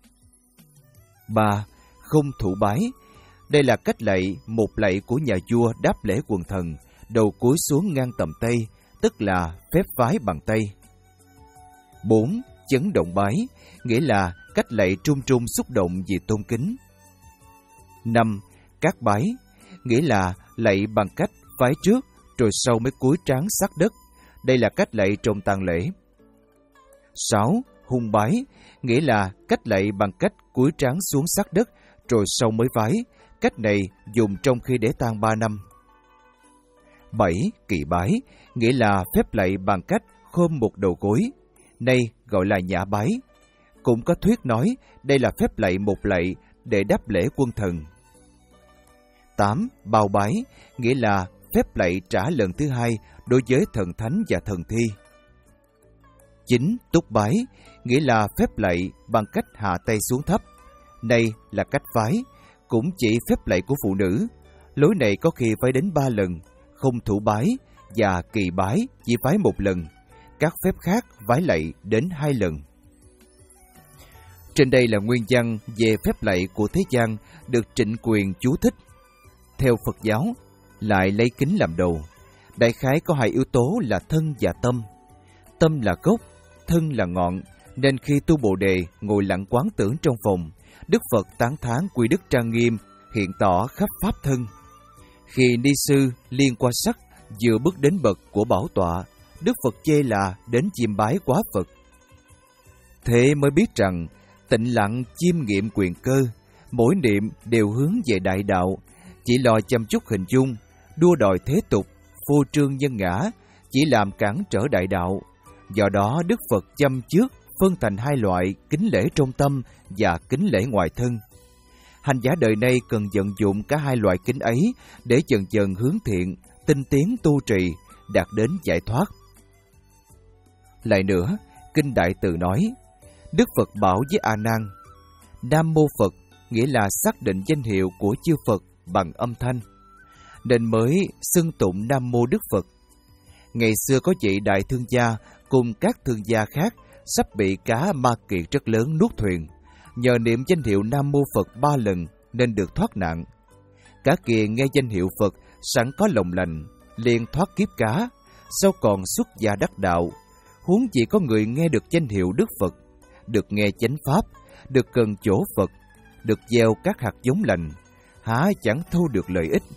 [SPEAKER 1] Ba, không thủ bái, đây là cách lạy một lạy của nhà vua đáp lễ quần thần, đầu cúi xuống ngang tầm tay, tức là phép vái bằng tay. Bốn, chấn động bái, nghĩa là cách lạy trung trung xúc động vì tôn kính. Năm, cát bái, nghĩa là lạy bằng cách vái trước rồi sau mới cúi trán sát đất, đây là cách lạy trong tang lễ. Sáu, hung bái, nghĩa là cách lạy bằng cách cúi trán xuống sát đất rồi sau mới vái, cách này dùng trong khi để tang ba năm. Bảy, kỵ bái, nghĩa là phép lạy bằng cách khom một đầu gối, nay gọi là nhã bái. Cũng có thuyết nói đây là phép lạy một lạy để đáp lễ quân thần. Tám, bao bái, nghĩa là phép lạy trả lần thứ hai đối với thần thánh và thần thi. Chín, túc bái, nghĩa là phép lạy bằng cách hạ tay xuống thấp, nay là cách vái, cũng chỉ phép lạy của phụ nữ. Lối này có khi phải đến ba lần, không thủ bái và kỳ bái chỉ vái một lần, các phép khác vái lạy đến hai lần. Trên đây là nguyên văn về phép lạy của thế gian được Trịnh Quyền chú thích. Theo Phật giáo, lại lấy kính làm đầu. Đại khái có hai yếu tố là thân và tâm. Tâm là gốc, thân là ngọn, nên khi tu Bồ Đề ngồi lặng quán tưởng trong phòng, Đức Phật tán thán quy đức trang nghiêm, hiện tỏ khắp pháp thân. Khi ni sư liên qua sắc vừa bước đến bậc của bảo tọa, Đức Phật chê là đến chiêm bái quá Phật. Thế mới biết rằng tịnh lặng chiêm nghiệm quyền cơ, mỗi niệm đều hướng về đại đạo, chỉ lo chăm chút hình dung, đua đòi thế tục, phô trương nhân ngã, chỉ làm cản trở đại đạo. Do đó Đức Phật chăm trước phân thành hai loại kính lễ trong tâm và kính lễ ngoài thân. Hành giả đời nay cần vận dụng cả hai loại kính ấy để dần dần hướng thiện, tinh tiến tu trì, đạt đến giải thoát. Lại nữa, Kinh Đại Từ nói, Đức Phật bảo với A Nan, Nam Mô Phật nghĩa là xác định danh hiệu của chư Phật bằng âm thanh, nên mới xưng tụng Nam Mô Đức Phật. Ngày xưa có vị đại thương gia cùng các thương gia khác sắp bị cá ma kiệt rất lớn nuốt thuyền, nhờ niệm danh hiệu Nam Mô Phật ba lần nên được thoát nạn. Cá kia nghe danh hiệu Phật sẵn có lòng lành, liền thoát kiếp cá, sau còn xuất gia đắc đạo. Huống chỉ có người nghe được danh hiệu Đức Phật, được nghe chánh pháp, được cần chỗ Phật, được gieo các hạt giống lành, há chẳng thu được lợi ích.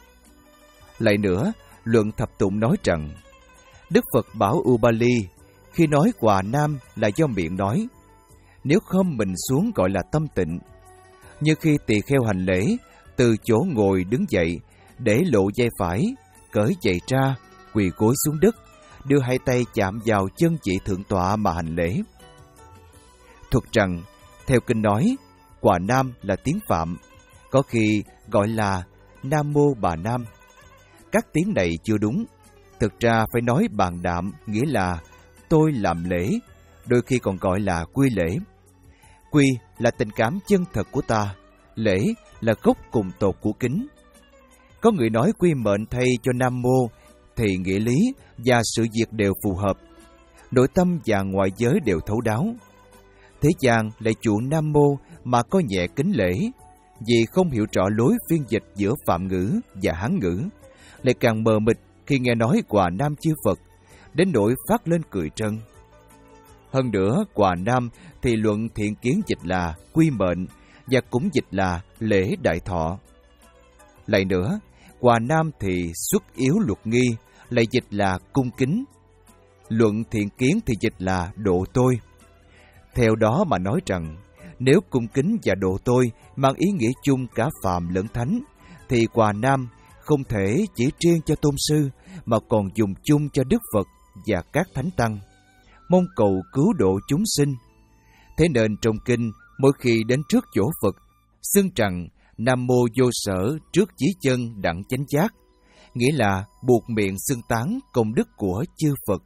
[SPEAKER 1] Lại nữa, luận thập tụng nói rằng, Đức Phật bảo Ubali, khi nói quà nam là do miệng nói, nếu không mình xuống gọi là tâm tịnh. Như khi tỳ kheo hành lễ, từ chỗ ngồi đứng dậy, để lộ vai phải, cởi giày ra, quỳ gối xuống đất, đưa hai tay chạm vào chân chỉ thượng tọa mà hành lễ. Thuật rằng, theo kinh nói, quả nam là tiếng Phạm, có khi gọi là Nam Mô Bà Nam. Các tiếng này chưa đúng, thực ra phải nói bàn đạm, nghĩa là tôi làm lễ, đôi khi còn gọi là quy lễ. Quy là tình cảm chân thật của ta, lễ là gốc cùng tột của kính. Có người nói quy mệnh thay cho Nam Mô thì nghĩa lý và sự việc đều phù hợp, nội tâm và ngoại giới đều thấu đáo. Thế gian lại chuộng Nam Mô mà có nhẹ kính lễ, vì không hiểu rõ lối phiên dịch giữa Phạm ngữ và Hán ngữ, lại càng mờ mịt khi nghe nói quà nam chư Phật, đến nỗi phát lên cười trân. Hơn nữa, quà nam thì luận thiện kiến dịch là quy mệnh và cũng dịch là lễ đại thọ. Lại nữa, quà nam thì xuất yếu luật nghi, lại dịch là cung kính. Luận Thiện Kiến thì dịch là độ tôi. Theo đó mà nói rằng, nếu cung kính và độ tôi mang ý nghĩa chung cả phàm lẫn thánh, thì quà nam không thể chỉ riêng cho tôn sư, mà còn dùng chung cho Đức Phật và các thánh tăng, mong cầu cứu độ chúng sinh. Thế nên trong kinh, mỗi khi đến trước chỗ Phật, xưng rằng Nam Mô Vô Sở trước chí chân đặng chánh giác, nghĩa là buộc miệng xưng tán công đức của chư Phật.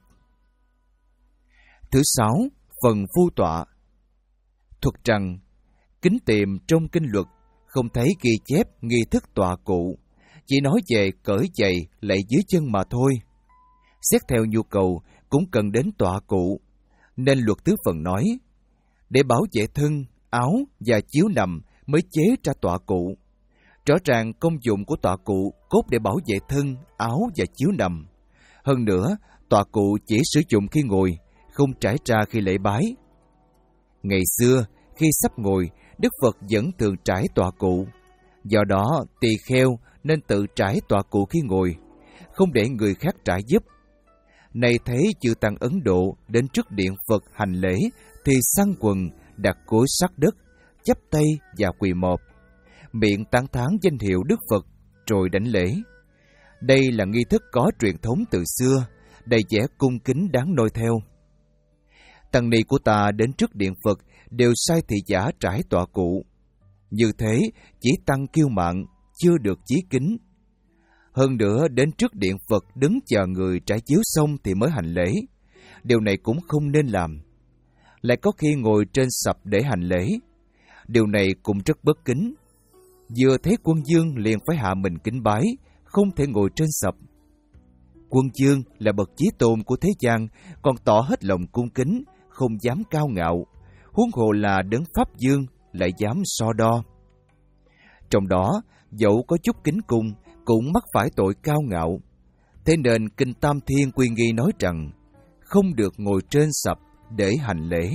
[SPEAKER 1] Thứ sáu, phần phu tọa. Thuật rằng, kính tìm trong kinh luật không thấy ghi chép nghi thức tọa cụ, chỉ nói về cởi giày lạy dưới chân mà thôi. Xét theo nhu cầu cũng cần đến tọa cụ, nên luật tứ phần nói, để bảo vệ thân, áo và chiếu nằm mới chế ra tọa cụ. Rõ ràng công dụng của tọa cụ cốt để bảo vệ thân, áo và chiếu nằm. Hơn nữa, tọa cụ chỉ sử dụng khi ngồi, không trải ra khi lễ bái. Ngày xưa, khi sắp ngồi, Đức Phật vẫn thường trải tọa cụ. Do đó, tỳ kheo nên tự trải tọa cụ khi ngồi, không để người khác trải giúp. Này thấy chư tăng Ấn Độ đến trước điện Phật hành lễ, thì xăng quần, đặt gối sát đất, chắp tay và quỳ mọp, miệng tán thán danh hiệu Đức Phật, rồi đảnh lễ. Đây là nghi thức có truyền thống từ xưa, đầy vẻ cung kính đáng noi theo. Tăng ni của ta đến trước điện Phật đều sai thị giả trải tọa cụ. Như thế, chỉ tăng kiêu mạn, chưa được chí kính. Hơn nữa, đến trước điện Phật đứng chờ người trải chiếu xong thì mới hành lễ. Điều này cũng không nên làm. Lại có khi ngồi trên sập để hành lễ. Điều này cũng rất bất kính. Vừa thấy quân vương liền phải hạ mình kính bái, không thể ngồi trên sập. Quân vương là bậc chí tôn của thế gian, còn tỏ hết lòng cung kính, không dám cao ngạo. Huống hồ là đấng pháp vương lại dám so đo. Trong đó, dẫu có chút kính cung, cũng mắc phải tội cao ngạo. Thế nên Kinh Tam Thiên Quy Nghi nói rằng, không được ngồi trên sập để hành lễ.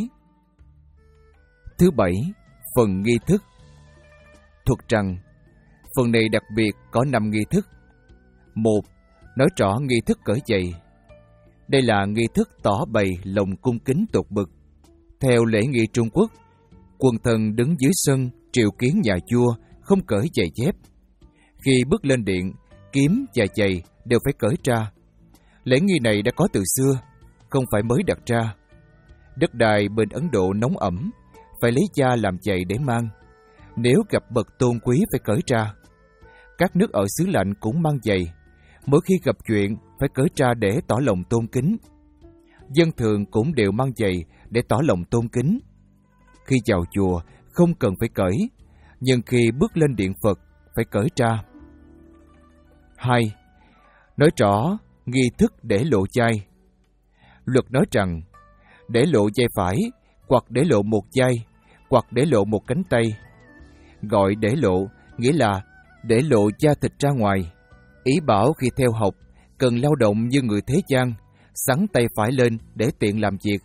[SPEAKER 1] Thứ bảy, phần nghi thức. Thuật rằng, phần này đặc biệt có năm nghi thức. Một, nói rõ nghi thức cởi giày. Đây là nghi thức tỏ bày lòng cung kính tột bực. Theo lễ nghi Trung Quốc, quần thần đứng dưới sân triệu kiến nhà vua không cởi giày dép. Khi bước lên điện, kiếm và giày đều phải cởi ra. Lễ nghi này đã có từ xưa, không phải mới đặt ra. Đất đai bên Ấn Độ nóng ẩm, phải lấy da làm giày để mang. Nếu gặp bậc tôn quý phải cởi ra. Các nước ở xứ lạnh cũng mang giày. Mỗi khi gặp chuyện phải cởi ra để tỏ lòng tôn kính. Dân thường cũng đều mang giày để tỏ lòng tôn kính. Khi vào chùa không cần phải cởi, nhưng khi bước lên điện Phật phải cởi ra. Hai, nói rõ nghi thức để lộ vai. Luật nói rằng, để lộ vai phải, hoặc để lộ một vai, hoặc để lộ một cánh tay. Gọi để lộ nghĩa là để lộ da thịt ra ngoài. Ý bảo khi theo học, cần lao động như người thế gian, xắn tay phải lên để tiện làm việc.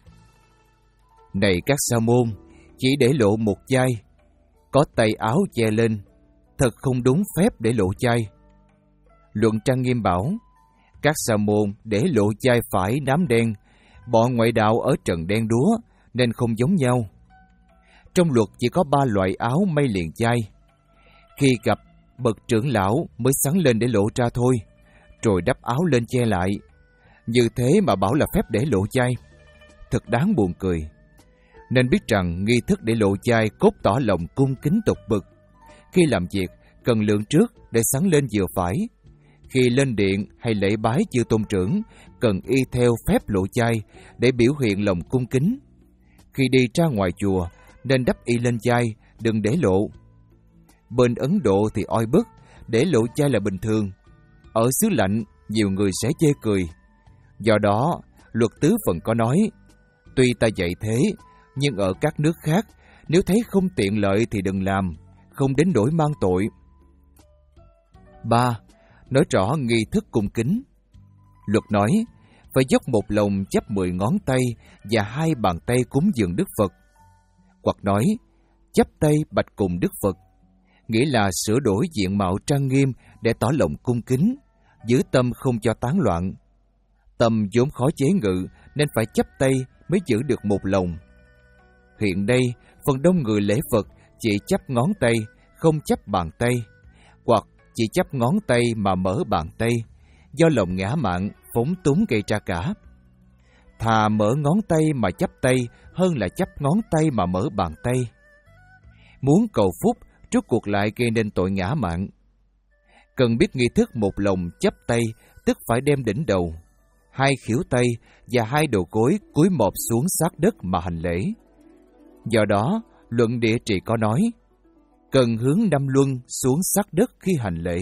[SPEAKER 1] Này các sa môn, chỉ để lộ một vai, có tay áo che lên, thật không đúng phép để lộ vai. Luận Trang Nghiêm bảo, các sa môn để lộ vai phải nám đen, bọn ngoại đạo ở trần đen đúa, nên không giống nhau. Trong luật chỉ có ba loại áo may liền vai. Khi gặp bậc trưởng lão mới xắn lên để lộ ra thôi, rồi đắp áo lên che lại. Như thế mà bảo là phép để lộ vai, thật đáng buồn cười. Nên biết rằng nghi thức để lộ vai cốt tỏ lòng cung kính tột bực. Khi làm việc, cần lượng trước để xắn lên vừa phải. Khi lên điện hay lễ bái chư tôn trưởng, cần y theo phép lộ vai để biểu hiện lòng cung kính. Khi đi ra ngoài chùa, nên đắp y lên vai, đừng để lộ. Bên Ấn Độ thì oi bức, để lộ vai là bình thường. Ở xứ lạnh, nhiều người sẽ chê cười. Do đó, luật tứ phần có nói, tuy ta dạy thế, nhưng ở các nước khác, nếu thấy không tiện lợi thì đừng làm, không đến nỗi mang tội. Ba, nói rõ nghi thức cung kính. Luật nói, phải dốc một lòng chắp mười ngón tay và hai bàn tay cúng dường Đức Phật. Hoặc nói, chắp tay bạch cùng Đức Phật, nghĩa là sửa đổi diện mạo trang nghiêm để tỏ lòng cung kính, giữ tâm không cho tán loạn. Tâm vốn khó chế ngự nên phải chắp tay mới giữ được một lòng. Hiện đây, phần đông người lễ Phật chỉ chắp ngón tay, không chắp bàn tay, hoặc chỉ chắp ngón tay mà mở bàn tay, do lòng ngã mạn, phóng túng gây ra cả. Thà mở ngón tay mà chắp tay hơn là chắp ngón tay mà mở bàn tay. Muốn cầu phúc, rốt cuộc lại gây nên tội ngã mạn. Cần biết nghi thức một lòng chắp tay, tức phải đem đỉnh đầu, hai khuỷu tay và hai đầu gối cúi mọp xuống sát đất mà hành lễ. Do đó, luận địa trị có nói, cần hướng năm luân xuống sát đất khi hành lễ.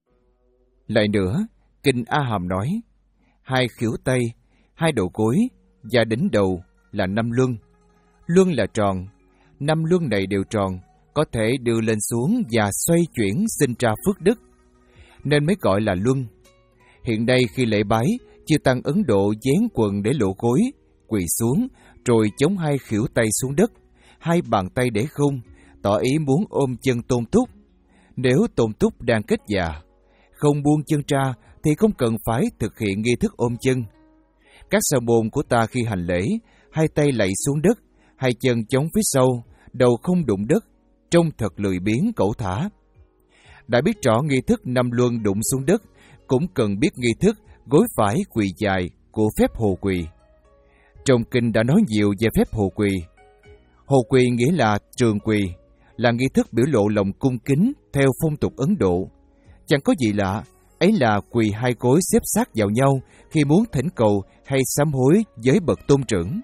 [SPEAKER 1] Lại nữa, Kinh A Hàm nói, hai khuỷu tay, hai đầu gối và đỉnh đầu là năm luân. Luân là tròn, năm luân này đều tròn, có thể đưa lên xuống và xoay chuyển sinh ra phước đức, nên mới gọi là luân. Hiện đây khi lễ bái, chư tăng Ấn Độ vén quần để lộ gối, quỳ xuống, rồi chống hai khuỷu tay xuống đất, hai bàn tay để không, tỏ ý muốn ôm chân Tôn Túc. Nếu Tôn Túc đang kết già, không buông chân ra thì không cần phải thực hiện nghi thức ôm chân. Các sa môn của ta khi hành lễ, hai tay lạy xuống đất, hai chân chống phía sau, đầu không đụng đất, trông thật lười biếng cẩu thả. Đã biết rõ nghi thức năm luân đụng xuống đất, cũng cần biết nghi thức gối phải quỳ dài của phép hồ quỳ. Trong kinh đã nói nhiều về phép hồ quỳ. Hồ quỳ nghĩa là trường quỳ, là nghi thức biểu lộ lòng cung kính theo phong tục Ấn Độ. Chẳng có gì lạ, ấy là quỳ hai gối xếp sát vào nhau khi muốn thỉnh cầu hay sám hối với bậc tôn trưởng.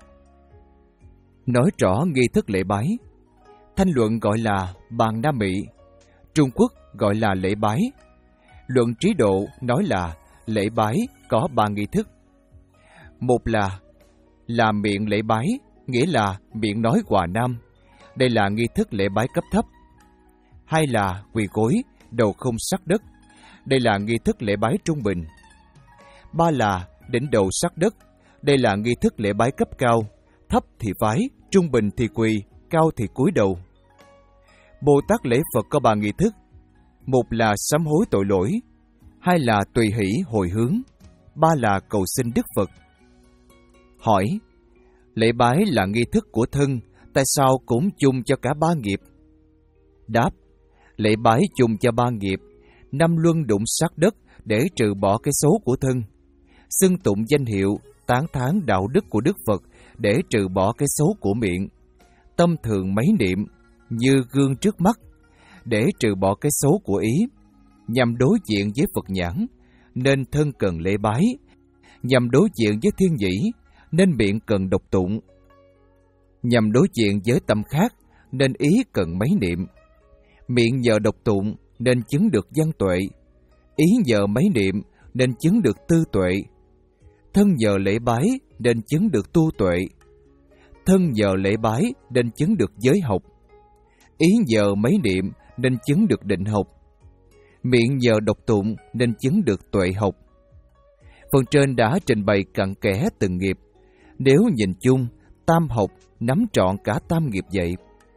[SPEAKER 1] Nói rõ nghi thức lễ bái. Thanh luận gọi là bàn Nam Mị, Trung Quốc gọi là lễ bái. Luận Trí Độ nói là lễ bái có ba nghi thức. Một là làm miệng lễ bái, nghĩa là miệng nói Hòa Nam. Đây là nghi thức lễ bái cấp thấp. Hai là quỳ gối, đầu không sát đất. Đây là nghi thức lễ bái trung bình. Ba là đỉnh đầu sát đất. Đây là nghi thức lễ bái cấp cao. Thấp thì vái, trung bình thì quỳ, cao thì cúi đầu. Bồ Tát lễ Phật có ba nghi thức. Một là sám hối tội lỗi, hai là tùy hỷ hồi hướng, ba là cầu xin Đức Phật. Hỏi, lễ bái là nghi thức của thân, tại sao cũng chung cho cả ba nghiệp? Đáp, lễ bái chung cho ba nghiệp, năm luân đụng sát đất để trừ bỏ cái xấu của thân, xưng tụng danh hiệu, tán thán đạo đức của Đức Phật để trừ bỏ cái xấu của miệng, tâm thường mấy niệm như gương trước mắt để trừ bỏ cái xấu của ý, nhằm đối diện với Phật nhãn nên thân cần lễ bái, nhằm đối diện với thiên nhĩ nên miệng cần đọc tụng, nhằm đối diện với tâm khác nên ý cần mấy niệm. Miệng nhờ đọc tụng nên chứng được văn tuệ, ý nhờ mấy niệm nên chứng được tư tuệ, thân nhờ lễ bái nên chứng được tu tuệ, thân nhờ lễ bái nên chứng được giới học, ý nhờ mấy niệm nên chứng được định học, miệng nhờ đọc tụng nên chứng được tuệ học. Phần trên đã trình bày cặn kẽ từng nghiệp. Nếu nhìn chung, tam học nắm trọn cả tam nghiệp vậy.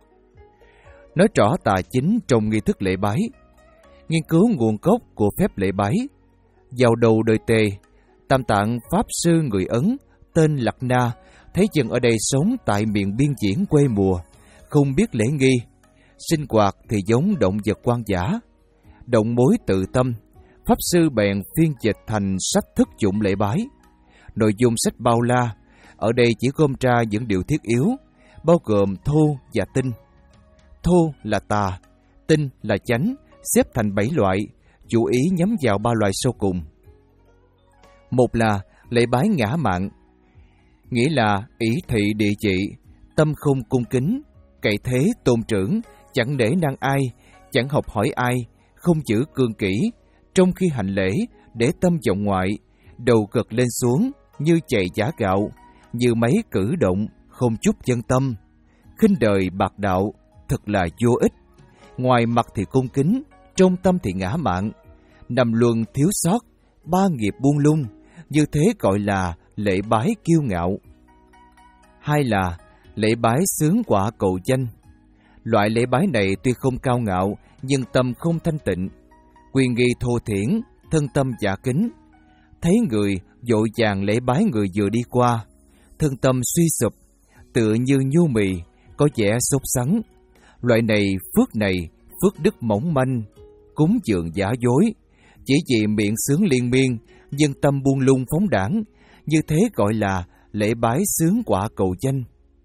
[SPEAKER 1] Nói rõ tà chính trong nghi thức lễ bái. Nghiên cứu nguồn gốc của phép lễ bái. Vào đầu đời Tề, Tam Tạng Pháp Sư người Ấn tên Lạc Na thấy dân ở đây sống tại miền biên diễn quê mùa, không biết lễ nghi, sinh hoạt thì giống động vật hoang dã. Động mối tự tâm, Pháp Sư bèn phiên dịch thành sách thức dụng lễ bái. Nội dung sách bao la, ở đây chỉ gom ra những điều thiết yếu, bao gồm thô và tinh. Thô là tà, tinh là chánh, xếp thành bảy loại, chủ ý nhắm vào ba loại sau cùng. Một là lễ bái ngã mạn, nghĩa là ỷ thị địa vị, tâm không cung kính, cậy thế tôn trưởng, chẳng nể nang ai, chẳng học hỏi ai, không giữ cương kỷ, trong khi hành lễ để tâm vọng ngoại, đầu gật lên xuống như chạy giả gạo, như mấy cử động không chút chân tâm, khinh đời bạc đạo, thật là vô ích. Ngoài mặt thì cung kính, trong tâm thì ngã mạn, nằm luân thiếu sót, ba nghiệp buông lung, như thế gọi là lễ bái kiêu ngạo. Hai là lễ bái xướng quả cầu danh. Loại lễ bái này tuy không cao ngạo, nhưng tâm không thanh tịnh, quyền nghi thô thiển, thân tâm giả kính. thấy người vội vàng lễ bái người vừa đi qua, thân tâm suy sụp, tựa như nhu mì, có vẻ sốt sắng. Loại này phước này, phước đức mỏng manh, cúng dường giả dối, chỉ vì miệng sướng liên miên, nhưng tâm buông lung phóng đãng, như thế gọi là lễ bái sướng quả cầu danh.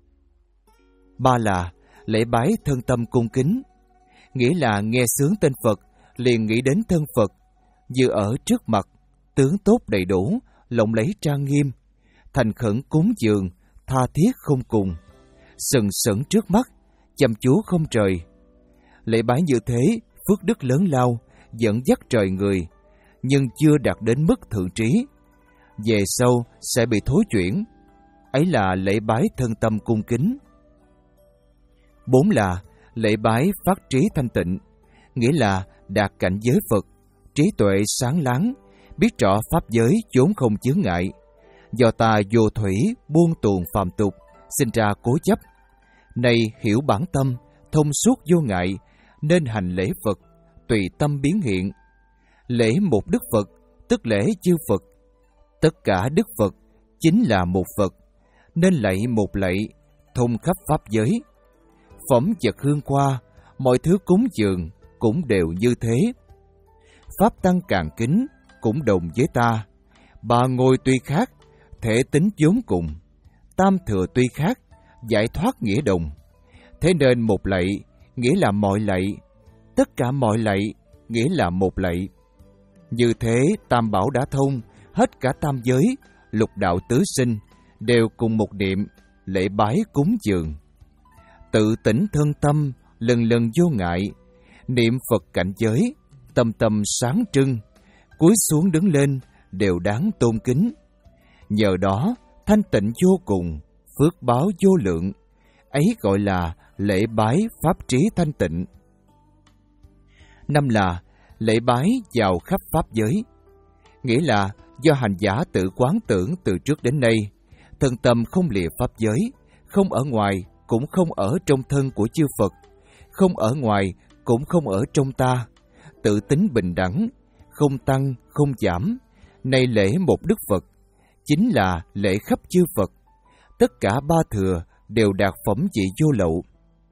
[SPEAKER 1] Ba là lễ bái thân tâm cung kính, nghĩa là nghe sướng tên Phật, liền nghĩ đến thân Phật, như ở trước mặt, tướng tốt đầy đủ, lộng lẫy trang nghiêm, thành khẩn cúng dường, tha thiết không cùng, sừng sững trước mắt, chăm chú không rời. Lễ bái như thế, phước đức lớn lao, dẫn dắt trời người, nhưng chưa đạt đến mức thượng trí. Về sau sẽ bị thối chuyển. Ấy là lễ bái thân tâm cung kính. Bốn là lễ bái phát trí thanh tịnh, nghĩa là đạt cảnh giới Phật, trí tuệ sáng láng, biết rõ pháp giới vốn không chướng ngại. Do ta vô thủy buông tuồng phàm tục, sinh ra cố chấp. Nay hiểu bản tâm, thông suốt vô ngại, nên hành lễ Phật, tùy tâm biến hiện. Lễ một Đức Phật, tức lễ chư Phật. Tất cả Đức Phật chính là một Phật, nên lạy một lạy, thông khắp pháp giới. Phẩm vật hương qua, mọi thứ cúng dường cũng đều như thế. Pháp tăng càng kính, cũng đồng với ta. Ba ngôi tuy khác, thể tính vốn cùng. Tam thừa tuy khác, giải thoát nghĩa đồng. Thế nên một lạy, nghĩa là mọi lạy. Tất cả mọi lạy, nghĩa là một lạy. Như thế tam bảo đã thông, hết cả tam giới, lục đạo tứ sinh, đều cùng một niệm, lễ bái cúng dường. Tự tỉnh thân tâm, lần lần vô ngại, niệm Phật cảnh giới, tâm tâm sáng trưng, cúi xuống đứng lên, đều đáng tôn kính. Nhờ đó, thanh tịnh vô cùng, phước báo vô lượng, ấy gọi là lễ bái pháp trí thanh tịnh. Năm là lễ bái vào khắp pháp giới, nghĩa là do hành giả tự quán tưởng từ trước đến nay, thân tâm không lìa pháp giới, không ở ngoài cũng không ở trong thân của chư Phật, không ở ngoài cũng không ở trong ta, tự tính bình đẳng, không tăng không giảm. Này lễ một Đức Phật, chính là lễ khắp chư Phật, tất cả ba thừa đều đạt phẩm vị vô lậu.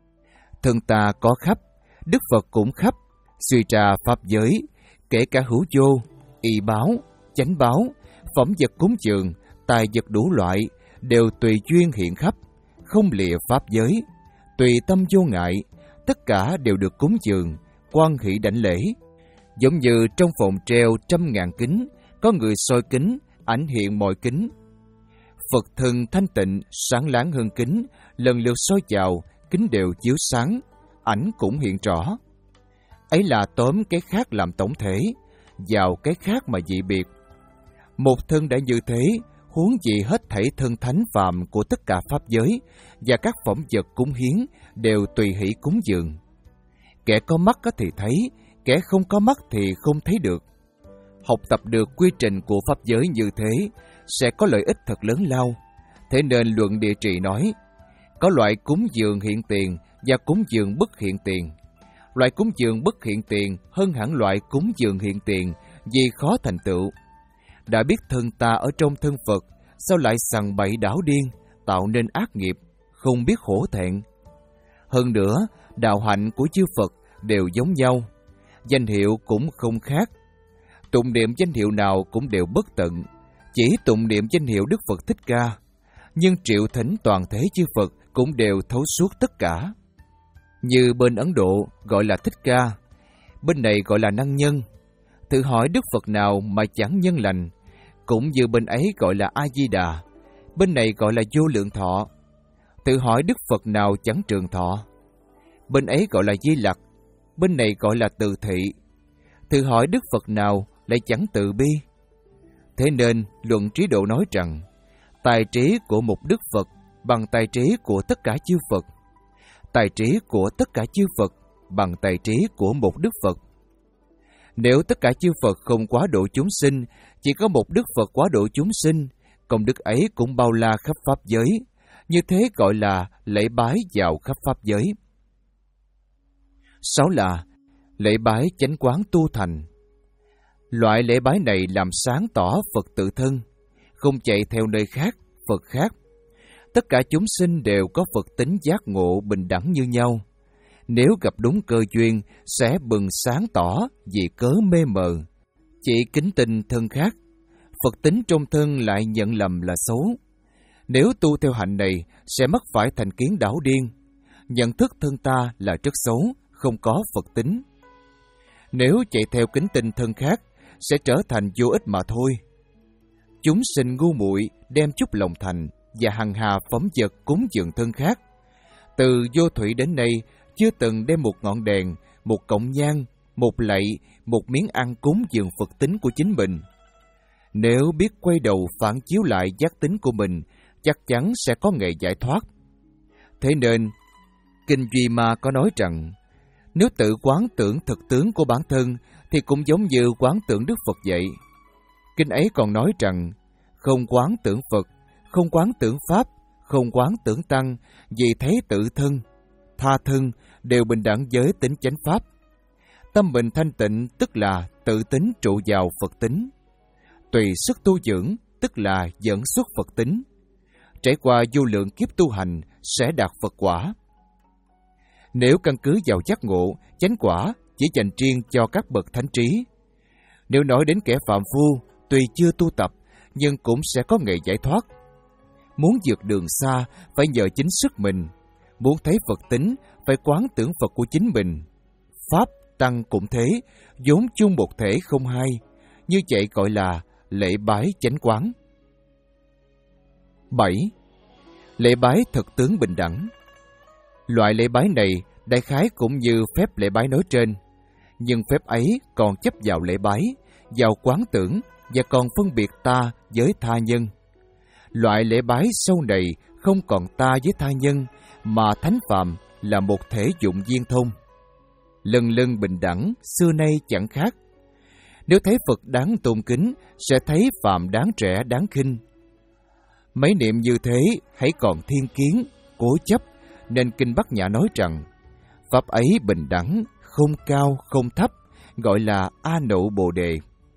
[SPEAKER 1] Thân ta có khắp, Đức Phật cũng khắp, suy ra pháp giới, kể cả hữu vô, y báo, chánh báo, phẩm vật cúng dường, tài vật đủ loại, đều tùy duyên hiện khắp, không lìa pháp giới, tùy tâm vô ngại, tất cả đều được cúng dường, quan hỷ đảnh lễ. Giống như trong phòng treo trăm ngàn kính, có người soi kính, ảnh hiện mọi kính. Phật thân thanh tịnh, sáng láng hơn kính, lần lượt soi vào, kính đều chiếu sáng, ảnh cũng hiện rõ. Ấy là tóm cái khác làm tổng thể, vào cái khác mà dị biệt. Một thân đã như thế, huống gì hết thảy thân thánh phàm của tất cả pháp giới và các phẩm vật cúng hiến đều tùy hỷ cúng dường. Kẻ có mắt có thì thấy, kẻ không có mắt thì không thấy được. Học tập được quy trình của pháp giới như thế sẽ có lợi ích thật lớn lao. Thế nên luận địa trị nói, có loại cúng dường hiện tiền và cúng dường bất hiện tiền. Loại cúng dường bất hiện tiền hơn hẳn loại cúng dường hiện tiền vì khó thành tựu. Đã biết thân ta ở trong thân Phật, sao lại sằng bậy đảo điên, tạo nên ác nghiệp, không biết hổ thẹn. Hơn nữa, đạo hạnh của chư Phật đều giống nhau, danh hiệu cũng không khác. Tụng niệm danh hiệu nào cũng đều bất tận, chỉ tụng niệm danh hiệu Đức Phật Thích Ca, nhưng triệu thỉnh toàn thể chư Phật cũng đều thấu suốt tất cả. Như bên Ấn Độ gọi là Thích Ca, bên này gọi là Năng Nhân. Tự hỏi Đức Phật nào mà chẳng nhân lành, cũng như bên ấy gọi là A-di-đà, bên này gọi là Vô Lượng Thọ. Tự hỏi Đức Phật nào chẳng trường thọ, bên ấy gọi là Di Lặc, bên này gọi là Từ Thị. Tự hỏi Đức Phật nào lại chẳng từ bi. Thế nên luận trí độ nói rằng, tài trí của một Đức Phật bằng tài trí của tất cả chư Phật, tài trí của tất cả chư Phật bằng tài trí của một Đức Phật. Nếu tất cả chư Phật không quá độ chúng sinh, chỉ có một Đức Phật quá độ chúng sinh, công đức ấy cũng bao la khắp pháp giới, như thế gọi là lễ bái vào khắp pháp giới. Sáu là lễ bái chánh quán tu thành. Loại lễ bái này làm sáng tỏ Phật tự thân, không chạy theo nơi khác, Phật khác. Tất cả chúng sinh đều có Phật tính giác ngộ bình đẳng như nhau. Nếu gặp đúng cơ duyên, sẽ bừng sáng tỏ vì cớ mê mờ. Chỉ kính tin thân khác, Phật tính trong thân lại nhận lầm là xấu. Nếu tu theo hạnh này, sẽ mắc phải thành kiến đảo điên. Nhận thức thân ta là rất xấu, không có Phật tính. Nếu chạy theo kính tin thân khác, sẽ trở thành vô ích mà thôi. Chúng sinh ngu muội đem chút lòng thành và hằng hà phóng vật cúng dường thân khác. Từ vô thủy đến nay, chưa từng đem một ngọn đèn, một cọng nhang, một lạy, một miếng ăn cúng dường Phật tính của chính mình. Nếu biết quay đầu phản chiếu lại giác tính của mình, chắc chắn sẽ có ngày giải thoát. Thế nên, Kinh Duy Ma có nói rằng, nếu tự quán tưởng thực tướng của bản thân, thì cũng giống như quán tưởng Đức Phật vậy. Kinh ấy còn nói rằng, không quán tưởng Phật, không quán tưởng Pháp, không quán tưởng Tăng, vì thấy tự thân, tha thân đều bình đẳng với tính chánh Pháp. Tâm mình thanh tịnh tức là tự tính trụ vào Phật tính. Tùy sức tu dưỡng tức là dẫn xuất Phật tính. Trải qua vô lượng kiếp tu hành sẽ đạt Phật quả. Nếu căn cứ vào giác ngộ, chánh quả chỉ dành riêng cho các bậc thánh trí. Nếu nói đến kẻ phàm phu, tuy chưa tu tập, nhưng cũng sẽ có ngày giải thoát. Muốn vượt đường xa, phải nhờ chính sức mình. Muốn thấy Phật tính, phải quán tưởng Phật của chính mình. Pháp, Tăng cũng thế, vốn chung một thể không hai. Như vậy gọi là lễ bái chánh quán. bảy. Lễ bái thực tướng bình đẳng. Loại lễ bái này đại khái cũng như phép lễ bái nói trên, nhưng phép ấy còn chấp vào lễ bái, vào quán tưởng và còn phân biệt ta với tha nhân. Loại lễ bái sau này không còn ta với tha nhân, mà thánh phàm là một thể dụng viên thông. Lần lần bình đẳng, xưa nay chẳng khác. Nếu thấy Phật đáng tôn kính, sẽ thấy phàm đáng trẻ đáng khinh. Mấy niệm như thế hãy còn thiên kiến, cố chấp, nên Kinh Bát Nhã nói rằng, Pháp ấy bình đẳng, không cao, không thấp, gọi là A Nậu Bồ Đề.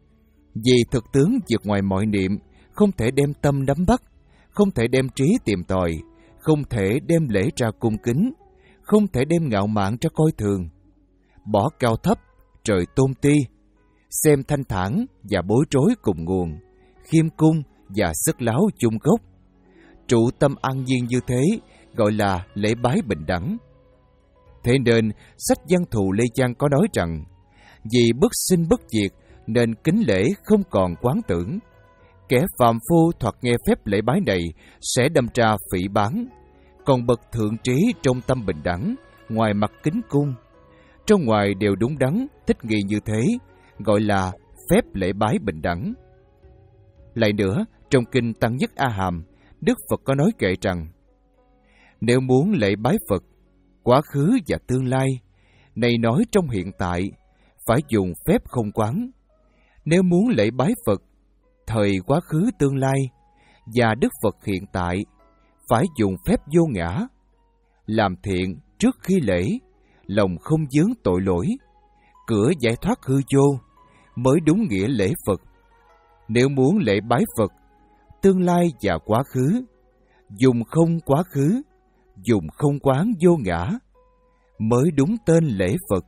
[SPEAKER 1] Vì thực tướng vượt ngoài mọi niệm, không thể đem tâm nắm bắt, không thể đem trí tìm tòi, không thể đem lễ ra cung kính, không thể đem ngạo mạn ra coi thường. Bỏ cao thấp, trời tôn ti, xem thanh thản và bối rối cùng nguồn, khiêm cung và sức láo chung gốc. Trụ tâm an nhiên như thế, gọi là lễ bái bình đẳng. Thế nên, sách Văn Thù Lê Giang có nói rằng, vì bất sinh bất diệt, nên kính lễ không còn quán tưởng. Kẻ phàm phu thoạt nghe phép lễ bái này sẽ đâm ra phỉ báng. Còn bậc thượng trí trong tâm bình đẳng, ngoài mặt kính cung, trong ngoài đều đúng đắn, thích nghi như thế, gọi là phép lễ bái bình đẳng. Lại nữa, trong Kinh Tăng Nhất A Hàm, Đức Phật có nói kệ rằng, nếu muốn lễ bái Phật, quá khứ và tương lai, này nói trong hiện tại, phải dùng phép không quán. Nếu muốn lễ bái Phật, thời quá khứ tương lai, và Đức Phật hiện tại, phải dùng phép vô ngã. Làm thiện trước khi lễ, lòng không vướng tội lỗi, cửa giải thoát hư vô, mới đúng nghĩa lễ Phật. Nếu muốn lễ bái Phật, tương lai và quá khứ, dùng không quá khứ, dùng không quán vô ngã, mới đúng tên lễ Phật.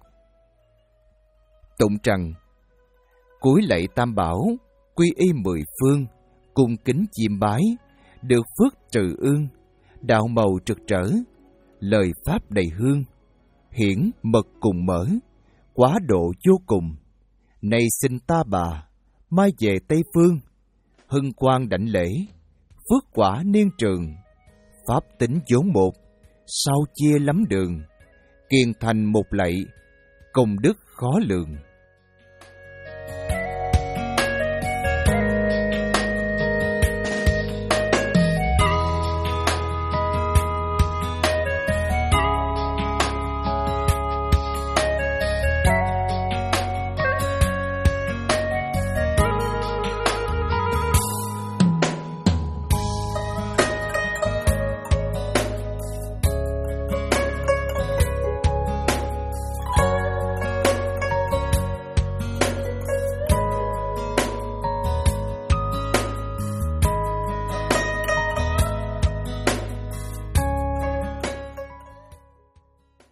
[SPEAKER 1] Tụng trần, cúi lạy Tam Bảo, quy y mười phương, cung kính chiêm bái, được phước trừ ương, đạo màu trực trở, lời pháp đầy hương, hiển mật cùng mở, quá độ vô cùng. Nay xin ta bà, mai về Tây Phương, hưng quang đảnh lễ, phước quả niên trường, pháp tính vốn một, sao chia lắm đường, kiên thành một lạy, công đức khó lường.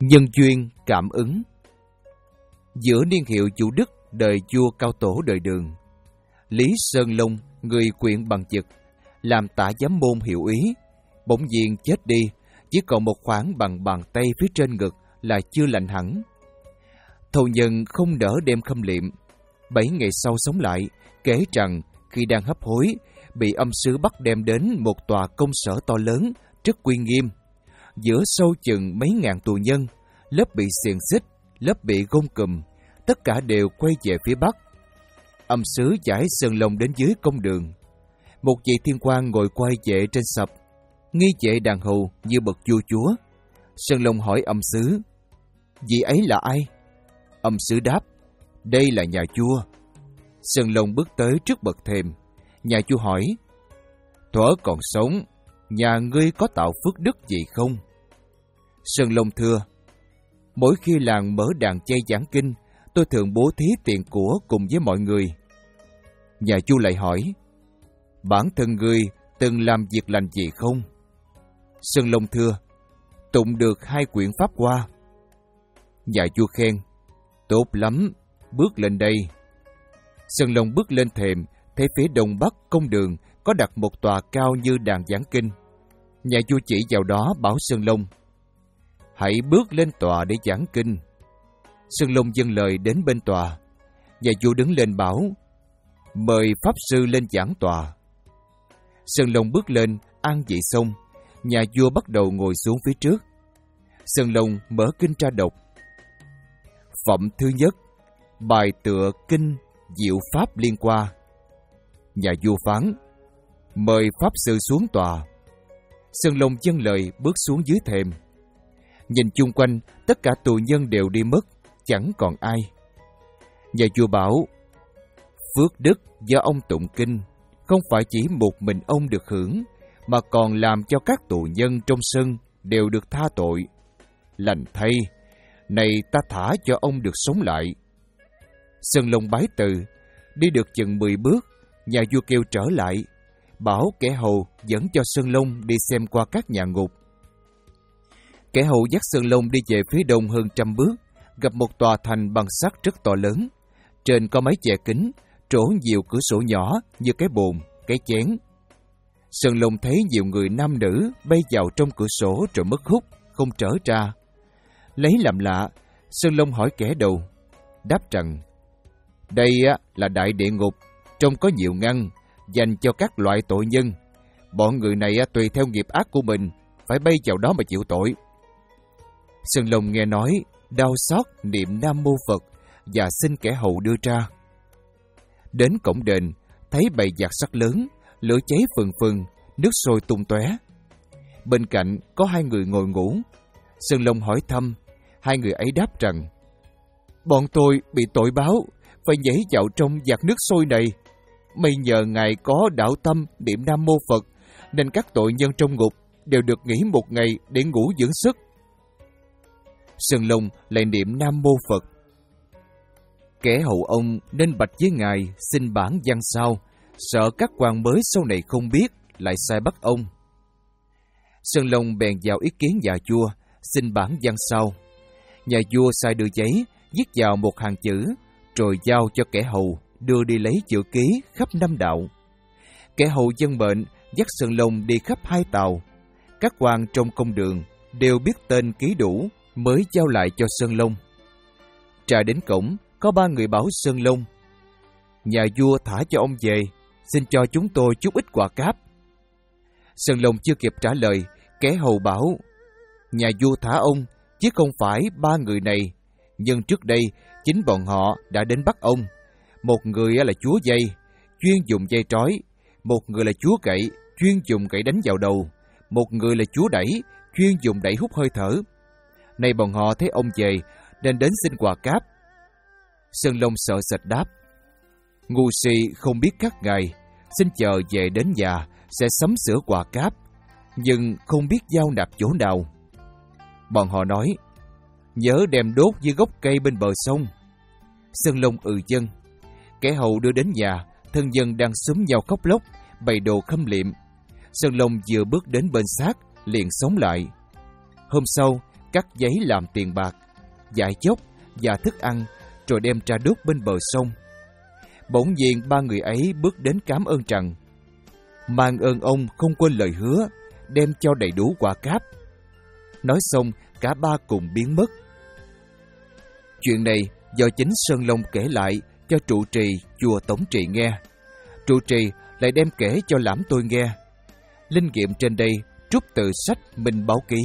[SPEAKER 1] Nhân duyên cảm ứng. Giữa niên hiệu Vũ Đức đời vua Cao Tổ đời Đường, Lý Sơn Long, người quyện Bằng Chực, làm tả giám môn hiệu úy, bỗng nhiên chết đi, chỉ còn một khoảng bằng bàn tay phía trên ngực là chưa lành hẳn. Thầu nhân không nỡ đem khâm liệm. Bảy ngày sau sống lại, kể rằng khi đang hấp hối, bị âm sứ bắt đem đến một tòa công sở to lớn, rất uy nghiêm. Giữa sâu chừng mấy ngàn tù nhân, lớp bị xiềng xích, lớp bị gông cùm, tất cả đều quay về phía bắc. Âm sứ giải Sơn Long đến dưới công đường. Một vị thiên quan ngồi quay vệ trên sập, nghi vệ đàn hầu như bậc vua chúa. Sơn Long hỏi âm sứ: vị ấy là ai? Âm sứ đáp: đây là nhà vua. Sơn Long bước tới trước bậc thềm. Nhà vua hỏi: thuở còn sống, nhà ngươi có tạo phước đức gì không? Sơn Long thưa: mỗi khi làng mở đàn chay giảng kinh, tôi thường bố thí tiền của cùng với mọi người. Nhà vua lại hỏi: bản thân ngươi từng làm việc lành gì không? Sơn Long thưa: tụng được hai quyển pháp hoa. Nhà vua khen: tốt lắm, bước lên đây. Sơn Long bước lên thềm, thấy phía đông bắc công đường có đặt một tòa cao như đàn giảng kinh. Nhà vua chỉ vào đó bảo Sơn Long: hãy bước lên tòa để giảng kinh. Sơn Long dâng lời đến bên tòa. Nhà vua đứng lên bảo: mời pháp sư lên giảng tòa. Sơn Long bước lên, an vị xong, nhà vua bắt đầu ngồi xuống phía trước. Sơn Long mở kinh ra đọc. Phẩm thứ nhất, bài tựa kinh diệu pháp liên qua. Nhà vua phán: mời pháp sư xuống tòa. Sơn Long dâng lời bước xuống dưới thềm. Nhìn chung quanh, tất cả tù nhân đều đi mất, chẳng còn ai. Nhà vua bảo: phước đức do ông tụng kinh, không phải chỉ một mình ông được hưởng, mà còn làm cho các tù nhân trong sân đều được tha tội. Lành thay, này ta thả cho ông được sống lại. Sơn Long bái từ, đi được chừng mười bước, nhà vua kêu trở lại, bảo kẻ hầu dẫn cho Sơn Long đi xem qua các nhà ngục. Kẻ hầu dắt Sơn Long đi về phía đông hơn trăm bước, gặp một tòa thành bằng sắt rất to lớn. Trên có mấy chè kính, trổ nhiều cửa sổ nhỏ như cái bồn, cái chén. Sơn Long thấy nhiều người nam nữ bay vào trong cửa sổ rồi mất hút, không trở ra. Lấy làm lạ, Sơn Long hỏi kẻ đầu, đáp rằng: đây là đại địa ngục, trong có nhiều ngăn dành cho các loại tội nhân. Bọn người này tùy theo nghiệp ác của mình phải bay vào đó mà chịu tội. Sơn Long nghe nói, đau xót niệm Nam Mô Phật và xin kẻ hầu đưa ra. Đến cổng đền, thấy bầy giặc sắt lớn, lửa cháy phừng phừng, nước sôi tung tóe. Bên cạnh có hai người ngồi ngủ. Sơn Long hỏi thăm, hai người ấy đáp rằng: bọn tôi bị tội báo, phải nhảy vào trong giặc nước sôi này. May nhờ ngài có đạo tâm niệm Nam Mô Phật, nên các tội nhân trong ngục đều được nghỉ một ngày để ngủ dưỡng sức. Sơn Long lại niệm Nam Mô Phật. Kẻ hầu ông nên bạch với ngài xin bản văn sao, sợ các quan mới sau này không biết lại sai bắt ông. Sơn Long bèn vào ý kiến nhà vua, xin bản văn sao. Nhà vua sai đưa giấy, viết vào một hàng chữ, rồi giao cho kẻ hầu đưa đi lấy chữ ký khắp năm đạo. Kẻ hầu dân bệnh dắt Sơn Long đi khắp hai tàu. Các quan trong công đường đều biết tên ký đủ, mới giao lại cho Sơn Long. Trà đến cổng, có ba người bảo Sơn Long: nhà vua thả cho ông về, xin cho chúng tôi chút ít quà cáp. Sơn Long chưa kịp trả lời, kẻ hầu bảo: nhà vua thả ông, chứ không phải ba người này, nhưng trước đây chính bọn họ đã đến bắt ông. Một người là chúa dây, chuyên dùng dây trói; một người là chúa gậy, chuyên dùng gậy đánh vào đầu; một người là chúa đẩy, chuyên dùng đẩy hút hơi thở. Nay bọn họ thấy ông về, nên đến xin quà cáp. Sơn Long sợ sệt đáp: ngu si không biết các ngài, xin chờ về đến nhà sẽ sắm sửa quà cáp, nhưng không biết giao nạp chỗ nào. Bọn họ nói: nhớ đem đốt dưới gốc cây bên bờ sông. Sơn Long ừ dân. Kẻ hầu đưa đến nhà, thân dân đang xúm nhau khóc lóc, bày đồ khâm liệm. Sơn Long vừa bước đến bên xác, liền sống lại. Hôm sau, cắt giấy làm tiền bạc, giải dốc và thức ăn, rồi đem ra đốt bên bờ sông. Bỗng nhiên ba người ấy bước đến cảm ơn rằng mang ơn ông không quên lời hứa, đem cho đầy đủ quả cáp. Nói xong, cả ba cùng biến mất. Chuyện này do chính Sơn Long kể lại cho trụ trì chùa Tổng Trị nghe. Trụ trì lại đem kể cho Lãm Tôi nghe. Linh nghiệm trên đây trút từ sách Minh Báo Ký.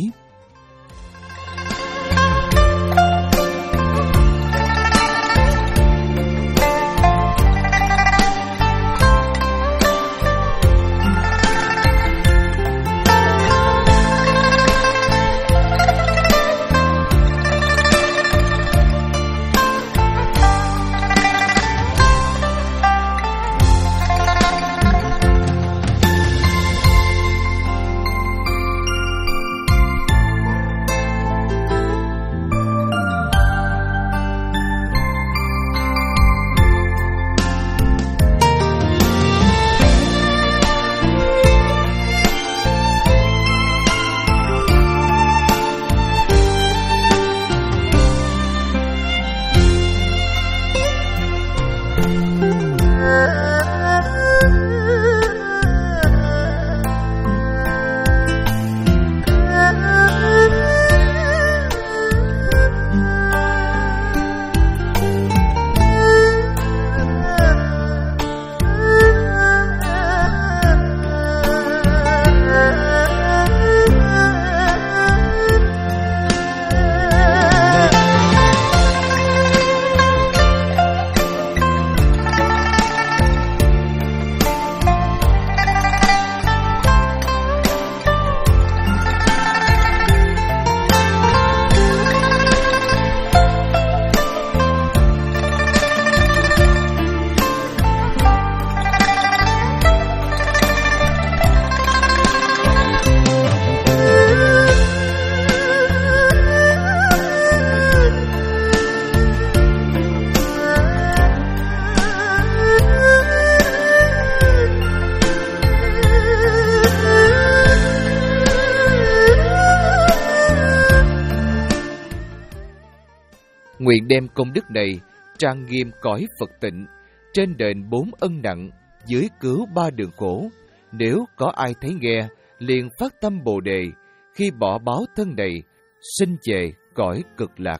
[SPEAKER 1] Nguyện đem công đức này trang nghiêm cõi Phật tịnh, trên đền bốn ân nặng, dưới cứu ba đường khổ. Nếu có ai thấy nghe, liền phát tâm Bồ Đề, khi bỏ báo thân này, sinh về cõi cực lạc.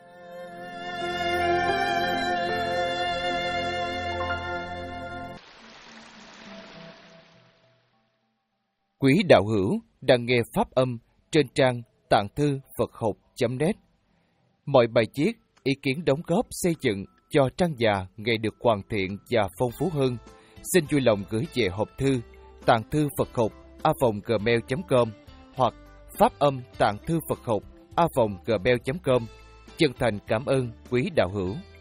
[SPEAKER 1] Quý đạo hữu đang nghe pháp âm trên trang tạng thư Phật học chấm net. Mọi bài viết, ý kiến đóng góp xây dựng cho trang già ngày được hoàn thiện và phong phú hơn, xin vui lòng gửi về hộp thư tạng thư Phật học a vòng gmail chấm com hoặc pháp âm tạng thư Phật học a vòng gmail chấm com. Chân thành cảm ơn quý đạo hữu.